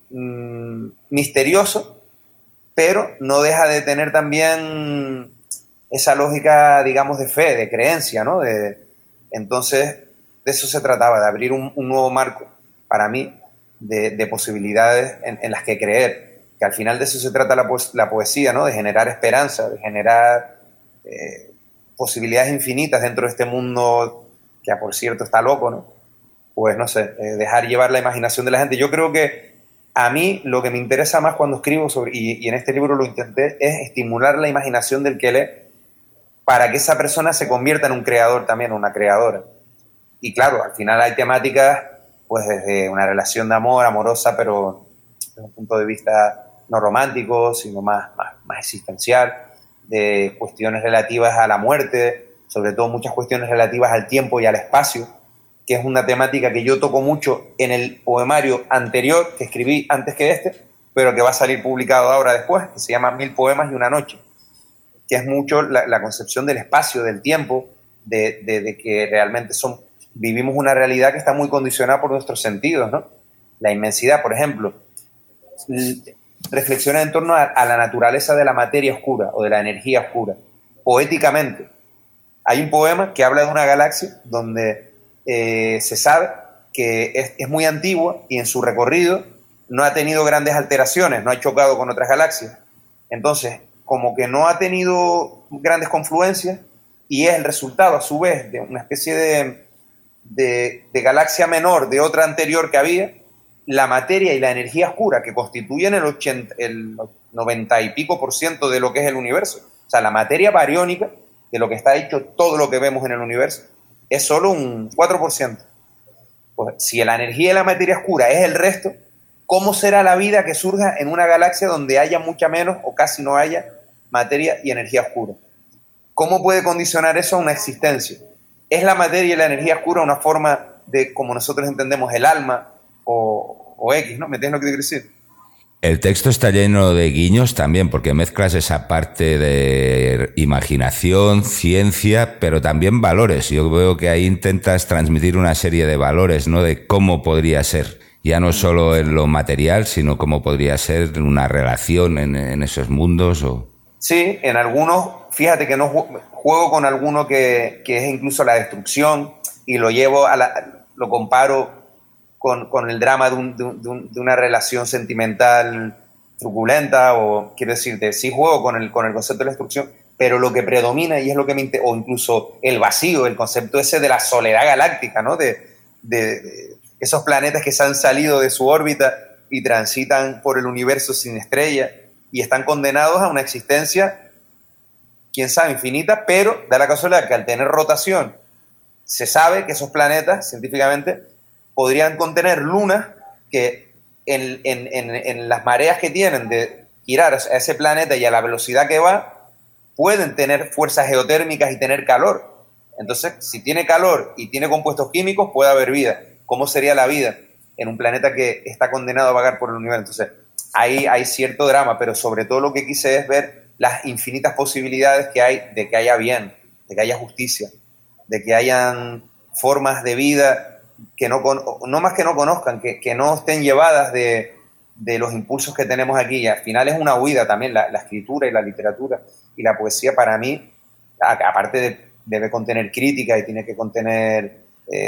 misterioso, pero no deja de tener también esa lógica, digamos, de fe, de creencia, ¿no? Entonces, de eso se trataba, de abrir un nuevo marco, para mí, de posibilidades en las que creer, que al final de eso se trata la poesía, ¿no? De generar esperanza, de generar posibilidades infinitas dentro de este mundo que, por cierto, está loco, ¿no? Pues, no sé, dejar llevar la imaginación de la gente. Yo creo que a mí lo que me interesa más cuando escribo y en este libro lo intenté, es estimular la imaginación del que lee, para que esa persona se convierta en un creador también, una creadora. Y claro, al final hay temáticas, pues desde una relación de amor, amorosa, pero desde un punto de vista no romántico, sino más existencial, de cuestiones relativas a la muerte, sobre todo muchas cuestiones relativas al tiempo y al espacio, que es una temática que yo toco mucho en el poemario anterior que escribí antes que este, pero que va a salir publicado ahora después, que se llama 1000 poemas y una noche, que es mucho la concepción del espacio, del tiempo, de que realmente vivimos una realidad que está muy condicionada por nuestros sentidos, ¿no? La inmensidad, por ejemplo, reflexiona en torno a la naturaleza de la materia oscura o de la energía oscura, poéticamente. Hay un poema que habla de una galaxia donde se sabe que es muy antigua y en su recorrido no ha tenido grandes alteraciones, no ha chocado con otras galaxias. Entonces, como que no ha tenido grandes confluencias y es el resultado, a su vez, de una especie de galaxia menor de otra anterior que había, la materia y la energía oscura que constituyen el 90 y pico % de lo que es el universo. O sea, la materia bariónica, de lo que está hecho todo lo que vemos en el universo, es solo un 4%. Pues, si la energía y la materia oscura es el resto, ¿cómo será la vida que surja en una galaxia donde haya mucha menos o casi no haya materia y energía oscura? ¿Cómo puede condicionar eso a una existencia? ¿Es la materia y la energía oscura una forma de, como nosotros entendemos, el alma o X, ¿no? ¿Me entiendes lo que quiero decir? El texto está lleno de guiños también, porque mezclas esa parte de imaginación, ciencia, pero también valores. Yo veo que ahí intentas transmitir una serie de valores, ¿no? De cómo podría ser, ya no solo en lo material, sino cómo podría ser una relación en esos mundos. Sí, en algunos, fíjate que no juego con alguno que es incluso la destrucción y lo llevo lo comparo con el drama de una relación sentimental truculenta, o quiero decirte, sí juego con el concepto de la destrucción, pero lo que predomina y es lo que o incluso el vacío, el concepto ese de la soledad galáctica, ¿no? De esos planetas que se han salido de su órbita y transitan por el universo sin estrella y están condenados a una existencia, quién sabe, infinita, pero da la casualidad que al tener rotación se sabe que esos planetas, científicamente, podrían contener lunas que en las mareas que tienen de girar a ese planeta y a la velocidad que va, pueden tener fuerzas geotérmicas y tener calor. Entonces, si tiene calor y tiene compuestos químicos, puede haber vida. ¿Cómo sería la vida en un planeta que está condenado a vagar por el universo? Entonces, hay cierto drama, pero sobre todo lo que quise es ver las infinitas posibilidades que hay de que haya bien, de que haya justicia, de que hayan formas de vida que no más que no conozcan, que no estén llevadas de los impulsos que tenemos aquí. Y al final es una huida también, la escritura y la literatura y la poesía para mí, aparte debe contener crítica y tiene que contener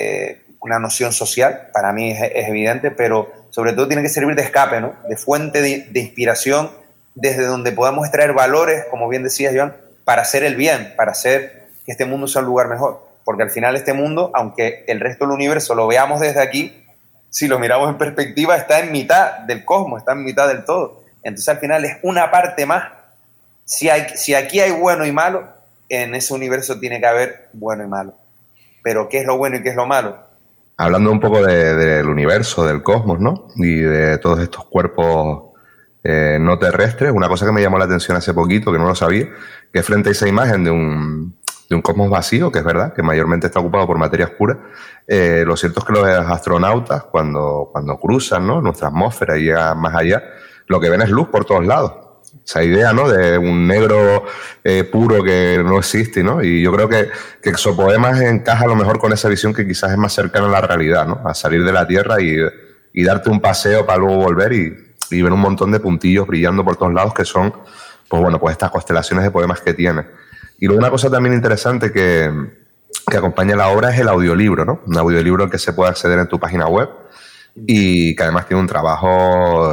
una noción social, para mí es evidente, pero sobre todo tiene que servir de escape, ¿no? De fuente de inspiración, desde donde podamos extraer valores, como bien decías, Joan, para hacer el bien, para hacer que este mundo sea un lugar mejor. Porque al final este mundo, aunque el resto del universo lo veamos desde aquí, si lo miramos en perspectiva, está en mitad del cosmos, está en mitad del todo. Entonces al final es una parte más. Si aquí hay bueno y malo, en ese universo tiene que haber bueno y malo. Pero ¿qué es lo bueno y qué es lo malo? Hablando un poco del universo, del cosmos, ¿no? Y de todos estos cuerpos no terrestres, una cosa que me llamó la atención hace poquito, que no lo sabía, que frente a esa imagen de un cosmos vacío, que es verdad, que mayormente está ocupado por materia oscura, lo cierto es que los astronautas, cuando cruzan, ¿no?, nuestra atmósfera y llegan más allá, lo que ven es luz por todos lados. Esa idea, ¿no?, de un negro puro que no existe, ¿no? Y yo creo que Exopoemas encaja a lo mejor con esa visión que quizás es más cercana a la realidad, ¿no? A salir de la Tierra y darte un paseo para luego volver y ver un montón de puntillos brillando por todos lados que son, pues bueno, pues estas constelaciones de poemas que tiene. Y luego una cosa también interesante que acompaña la obra es el audiolibro, ¿no? Un audiolibro al que se puede acceder en tu página web y que además tiene un trabajo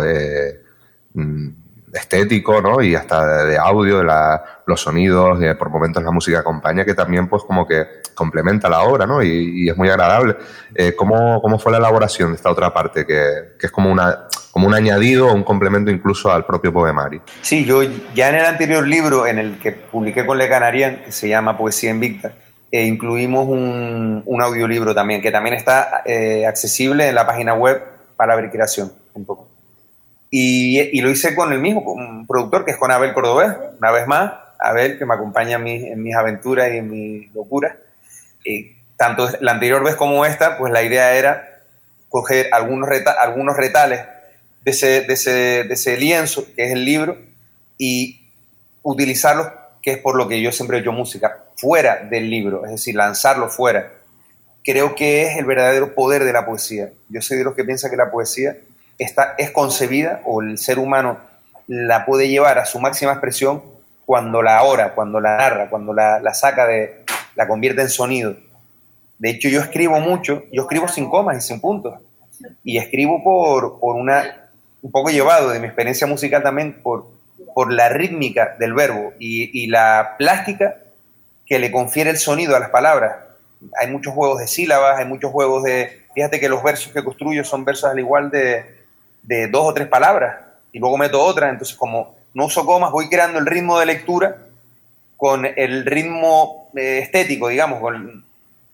estético, ¿no? Y hasta de audio, los sonidos, por momentos la música acompaña, que también pues como que complementa la obra, ¿no? Y es muy agradable. ¿Cómo fue la elaboración de esta otra parte, que es como un añadido o un complemento incluso al propio poemario? Sí, yo ya en el anterior libro, en el que publiqué con Le Canarien, que se llama Poesía Invicta, incluimos un audiolibro también, que también está accesible en la página web para ver creación un poco. Y lo hice con el mismo, con un productor que es con Abel Cordobés, una vez más, Abel, que me acompaña en mis aventuras y en mis locuras. Tanto la anterior vez como esta, pues la idea era coger algunos retales de ese lienzo, que es el libro, y utilizarlos, que es por lo que yo siempre he hecho música, fuera del libro, es decir, lanzarlo fuera. Creo que es el verdadero poder de la poesía. Yo soy de los que piensa que la poesía es concebida, o el ser humano la puede llevar a su máxima expresión cuando la ora, cuando la narra, cuando la saca la convierte en sonido. De hecho, yo escribo mucho, yo escribo sin comas y sin puntos. Y escribo un poco llevado de mi experiencia musical también, por la rítmica del verbo y la plástica que le confiere el sonido a las palabras. Hay muchos juegos de sílabas, hay muchos juegos fíjate que los versos que construyo son versos al igual de 2 o 3 palabras, y luego meto otra, entonces como no uso comas, voy creando el ritmo de lectura con el ritmo estético, digamos, con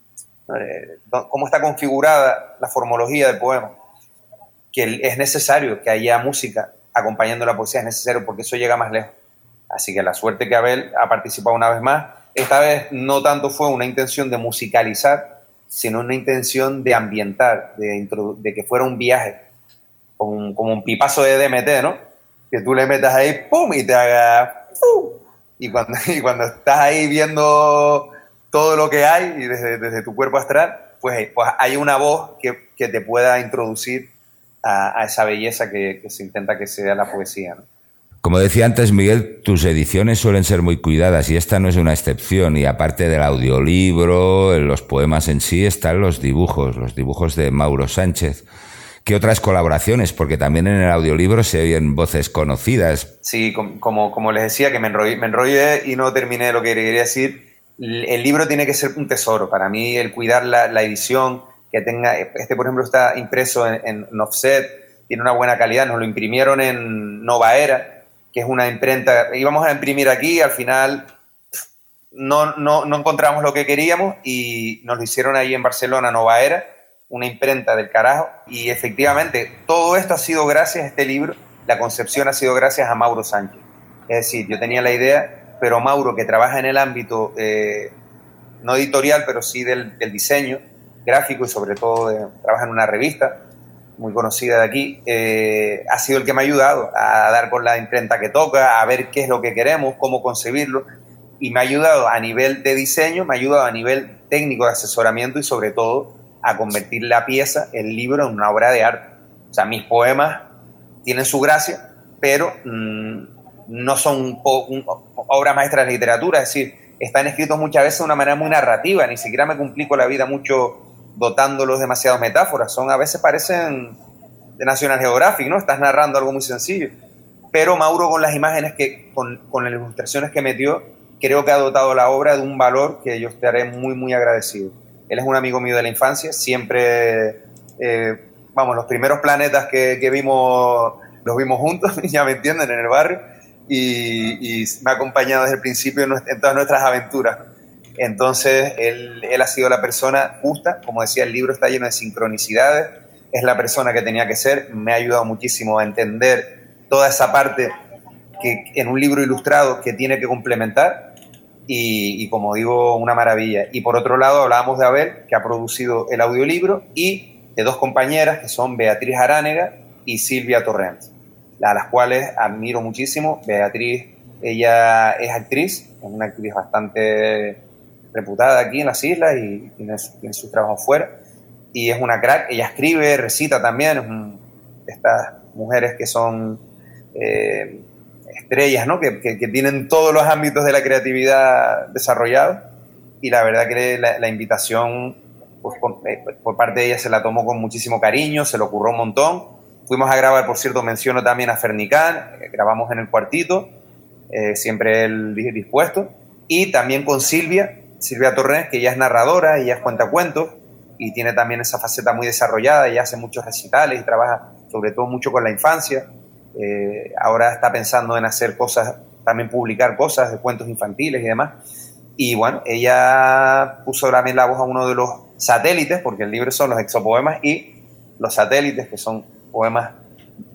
cómo está configurada la formología del poema, que es necesario que haya música acompañando la poesía, es necesario porque eso llega más lejos. Así que la suerte que Abel ha participado una vez más. Esta vez no tanto fue una intención de musicalizar, sino una intención de ambientar, de que fuera un viaje, como un pipazo de DMT, ¿no? Que tú le metas ahí, ¡pum!, y te haga ¡pum! Y cuando estás ahí viendo todo lo que hay, y desde tu cuerpo astral, pues hay una voz que te pueda introducir a esa belleza que se intenta que sea la poesía, ¿no? Como decía antes, Miguel, tus ediciones suelen ser muy cuidadas y esta no es una excepción. Y aparte del audiolibro, en los poemas en sí, están los dibujos de Mauro Sánchez. ¿Qué otras colaboraciones? Porque también en el audiolibro se oyen voces conocidas. Sí, como les decía, que me enrollé y no terminé lo que quería decir. El libro tiene que ser un tesoro. Para mí, el cuidar la edición, que tenga... por ejemplo, está impreso en offset, tiene una buena calidad. Nos lo imprimieron en Nova Era, que es una imprenta. Íbamos a imprimir aquí, al final no encontramos lo que queríamos y nos lo hicieron ahí en Barcelona, Nova Era, una imprenta del carajo. Y efectivamente, todo esto ha sido gracias a este libro, la concepción ha sido gracias a Mauro Sánchez. Es decir, yo tenía la idea, pero Mauro, que trabaja en el ámbito, no editorial, pero sí del diseño gráfico y sobre todo trabaja en una revista muy conocida de aquí, ha sido el que me ha ayudado a dar con la imprenta que toca, a ver qué es lo que queremos, cómo concebirlo, y me ha ayudado a nivel de diseño, me ha ayudado a nivel técnico de asesoramiento y sobre todo a convertir la pieza, el libro, en una obra de arte. O sea, mis poemas tienen su gracia, pero no son obras maestras de literatura, es decir, están escritos muchas veces de una manera muy narrativa, ni siquiera me complico la vida mucho dotándolos demasiadas metáforas, a veces parecen de National Geographic, ¿no? Estás narrando algo muy sencillo, pero Mauro, con las imágenes con las ilustraciones que metió, creo que ha dotado la obra de un valor que yo estaré muy, muy agradecido. Él es un amigo mío de la infancia, siempre, los primeros planetas que vimos, los vimos juntos, ya me entienden, en el barrio, y me ha acompañado desde el principio en todas nuestras aventuras. Entonces, él ha sido la persona justa, como decía, el libro está lleno de sincronicidades, es la persona que tenía que ser, me ha ayudado muchísimo a entender toda esa parte que en un libro ilustrado que tiene que complementar y como digo, una maravilla. Y por otro lado, hablábamos de Abel, que ha producido el audiolibro, y de 2 compañeras que son Beatriz Aránega y Silvia Torrent, a las cuales admiro muchísimo. Beatriz, ella es actriz, es una actriz bastante reputada aquí en las islas y tiene sus trabajos fuera, y es una crack. Ella escribe, recita también, estas mujeres que son estrellas, ¿no? que tienen todos los ámbitos de la creatividad desarrollados, y la verdad que la invitación, pues, por parte de ella se la tomó con muchísimo cariño, se le ocurrió un montón. Fuimos a grabar, por cierto, menciono también a Fernicán, grabamos en el cuartito, siempre él dispuesto, y también con Silvia Torrens, que ella es narradora, ella es cuentacuentos y tiene también esa faceta muy desarrollada. Ella hace muchos recitales y trabaja sobre todo mucho con la infancia. Ahora está pensando en hacer cosas, también publicar cosas de cuentos infantiles y demás. Y bueno, ella puso también la voz a uno de los satélites, porque el libro son los exopoemas y los satélites, que son poemas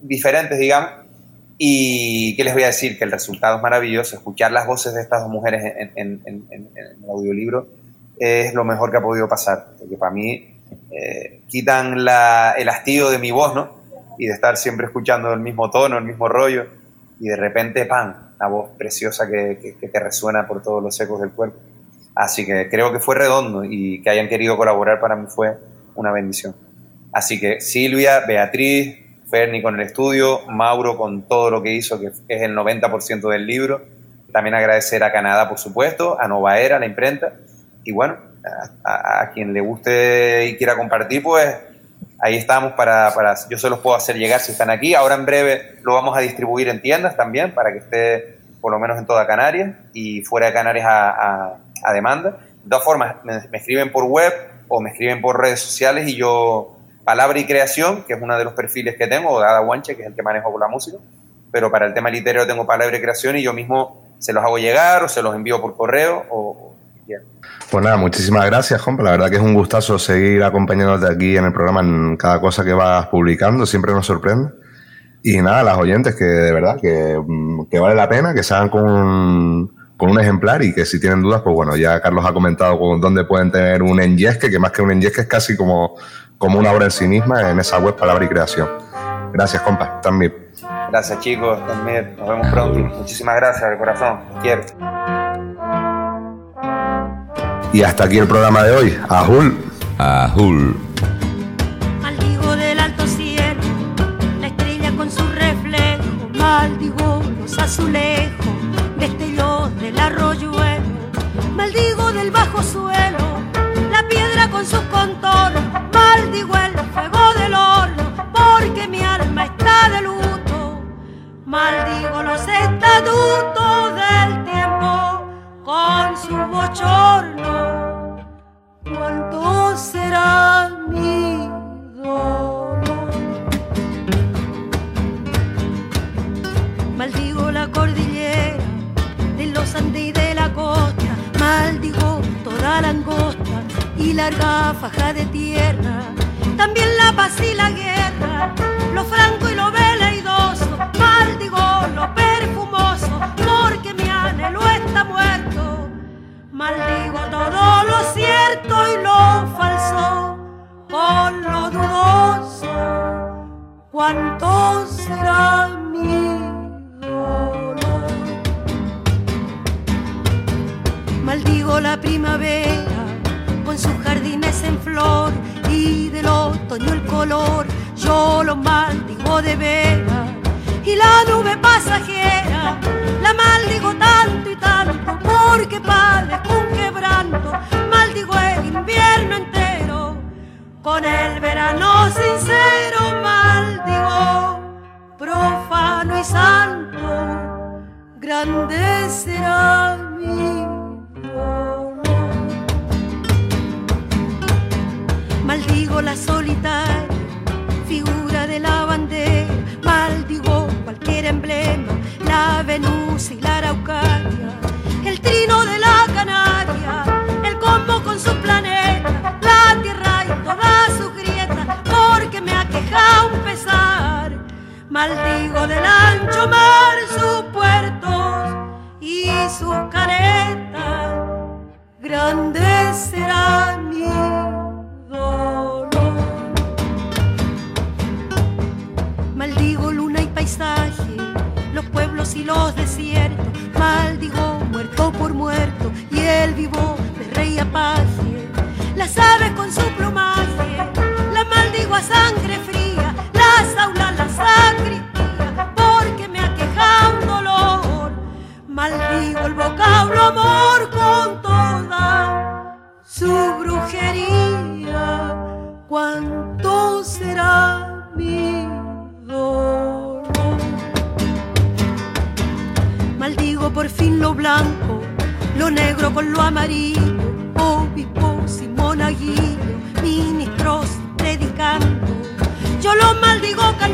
diferentes, digamos. Y ¿qué les voy a decir? Que el resultado es maravilloso. Escuchar las voces de estas dos mujeres en el audiolibro es lo mejor que ha podido pasar, porque para mí quitan el hastío de mi voz, ¿no? Y de estar siempre escuchando el mismo tono, el mismo rollo, y de repente, ¡pam!, una voz preciosa que te resuena por todos los ecos del cuerpo. Así que creo que fue redondo, y que hayan querido colaborar para mí fue una bendición. Así que Silvia, Beatriz, Ferni con el estudio, Mauro con todo lo que hizo, que es el 90% del libro. También agradecer a Canadá, por supuesto, a Nova Era, la imprenta, y bueno, a quien le guste y quiera compartir, pues ahí estamos yo se los puedo hacer llegar si están aquí. Ahora en breve lo vamos a distribuir en tiendas también, para que esté por lo menos en toda Canarias y fuera de Canarias a demanda. De todas formas, me escriben por web o me escriben por redes sociales, y yo, Palabra y Creación, que es uno de los perfiles que tengo, o Dada Guanche, que es el que manejo con la música, pero para el tema literario tengo Palabra y Creación, y yo mismo se los hago llegar o se los envío por correo o Pues nada, muchísimas gracias, Juan. La verdad que es un gustazo seguir acompañándote aquí en el programa en cada cosa que vas publicando, siempre nos sorprende. Y nada, las oyentes, que de verdad que vale la pena que se hagan con un ejemplar, y que si tienen dudas, pues bueno, ya Carlos ha comentado dónde pueden tener un enyesque, que más que un enyesque es casi como una obra en sí misma en esa web Palabra y Creación. Gracias, compa, también. Gracias, chicos, también. Nos vemos pronto. Muchísimas gracias, de corazón. Te quiero. Y hasta aquí el programa de hoy. Ahul. Ahul. Maldigo del alto cielo, la estrella con su reflejo. Maldigo los azulejos, destellos del arroyuelo. Maldigo del bajo suelo, la piedra con sus contornos. Maldigo el fuego del horno, porque mi alma está de luto. Maldigo los estatutos del tiempo con su bochorno. ¿Cuánto será mi dolor? Maldigo la cordillera de los Andes y de la costa. Maldigo toda la angosta y larga faja de tierra. También la paz y la guerra, lo franco y lo veleidoso. Maldigo lo perfumoso, porque mi anhelo está muerto. Maldigo todo lo cierto y lo falso con lo dudoso. ¿Cuánto será mi dolor? Maldigo la primavera con sus jardines en flor, y del otoño el color yo lo maldigo de veras. Y la nube pasajera la maldigo tanto y tanto, porque padezco un quebranto. Maldigo el invierno entero con el verano sincero. Maldigo profano y santo, grande será mi dolor. Maldigo la solitaria figura de la bandera. Maldigo cualquier emblema, la Venus y la Araucaria, el trino de la Canaria, el combo con su planeta, la tierra y todas sus grietas, porque me aqueja un pesar. Maldigo del ancho mar sus puertos y sus caretas, grande será mi dolor. Maldigo luna y paisaje, los pueblos y los desiertos. Maldigo muerto por muerto y el vivo de rey apaje. Las aves con su plumaje, la maldigo a sangre fría. Las aulas, la sacristía, porque me aqueja un dolor. Maldigo el vocablo amor con toda su brujería. ¿Cuánto será mi dolor? Maldigo por fin lo blanco, lo negro con lo amarillo. Obispos y monaguillos, ministros predicando. Yo lo maldigo cantando.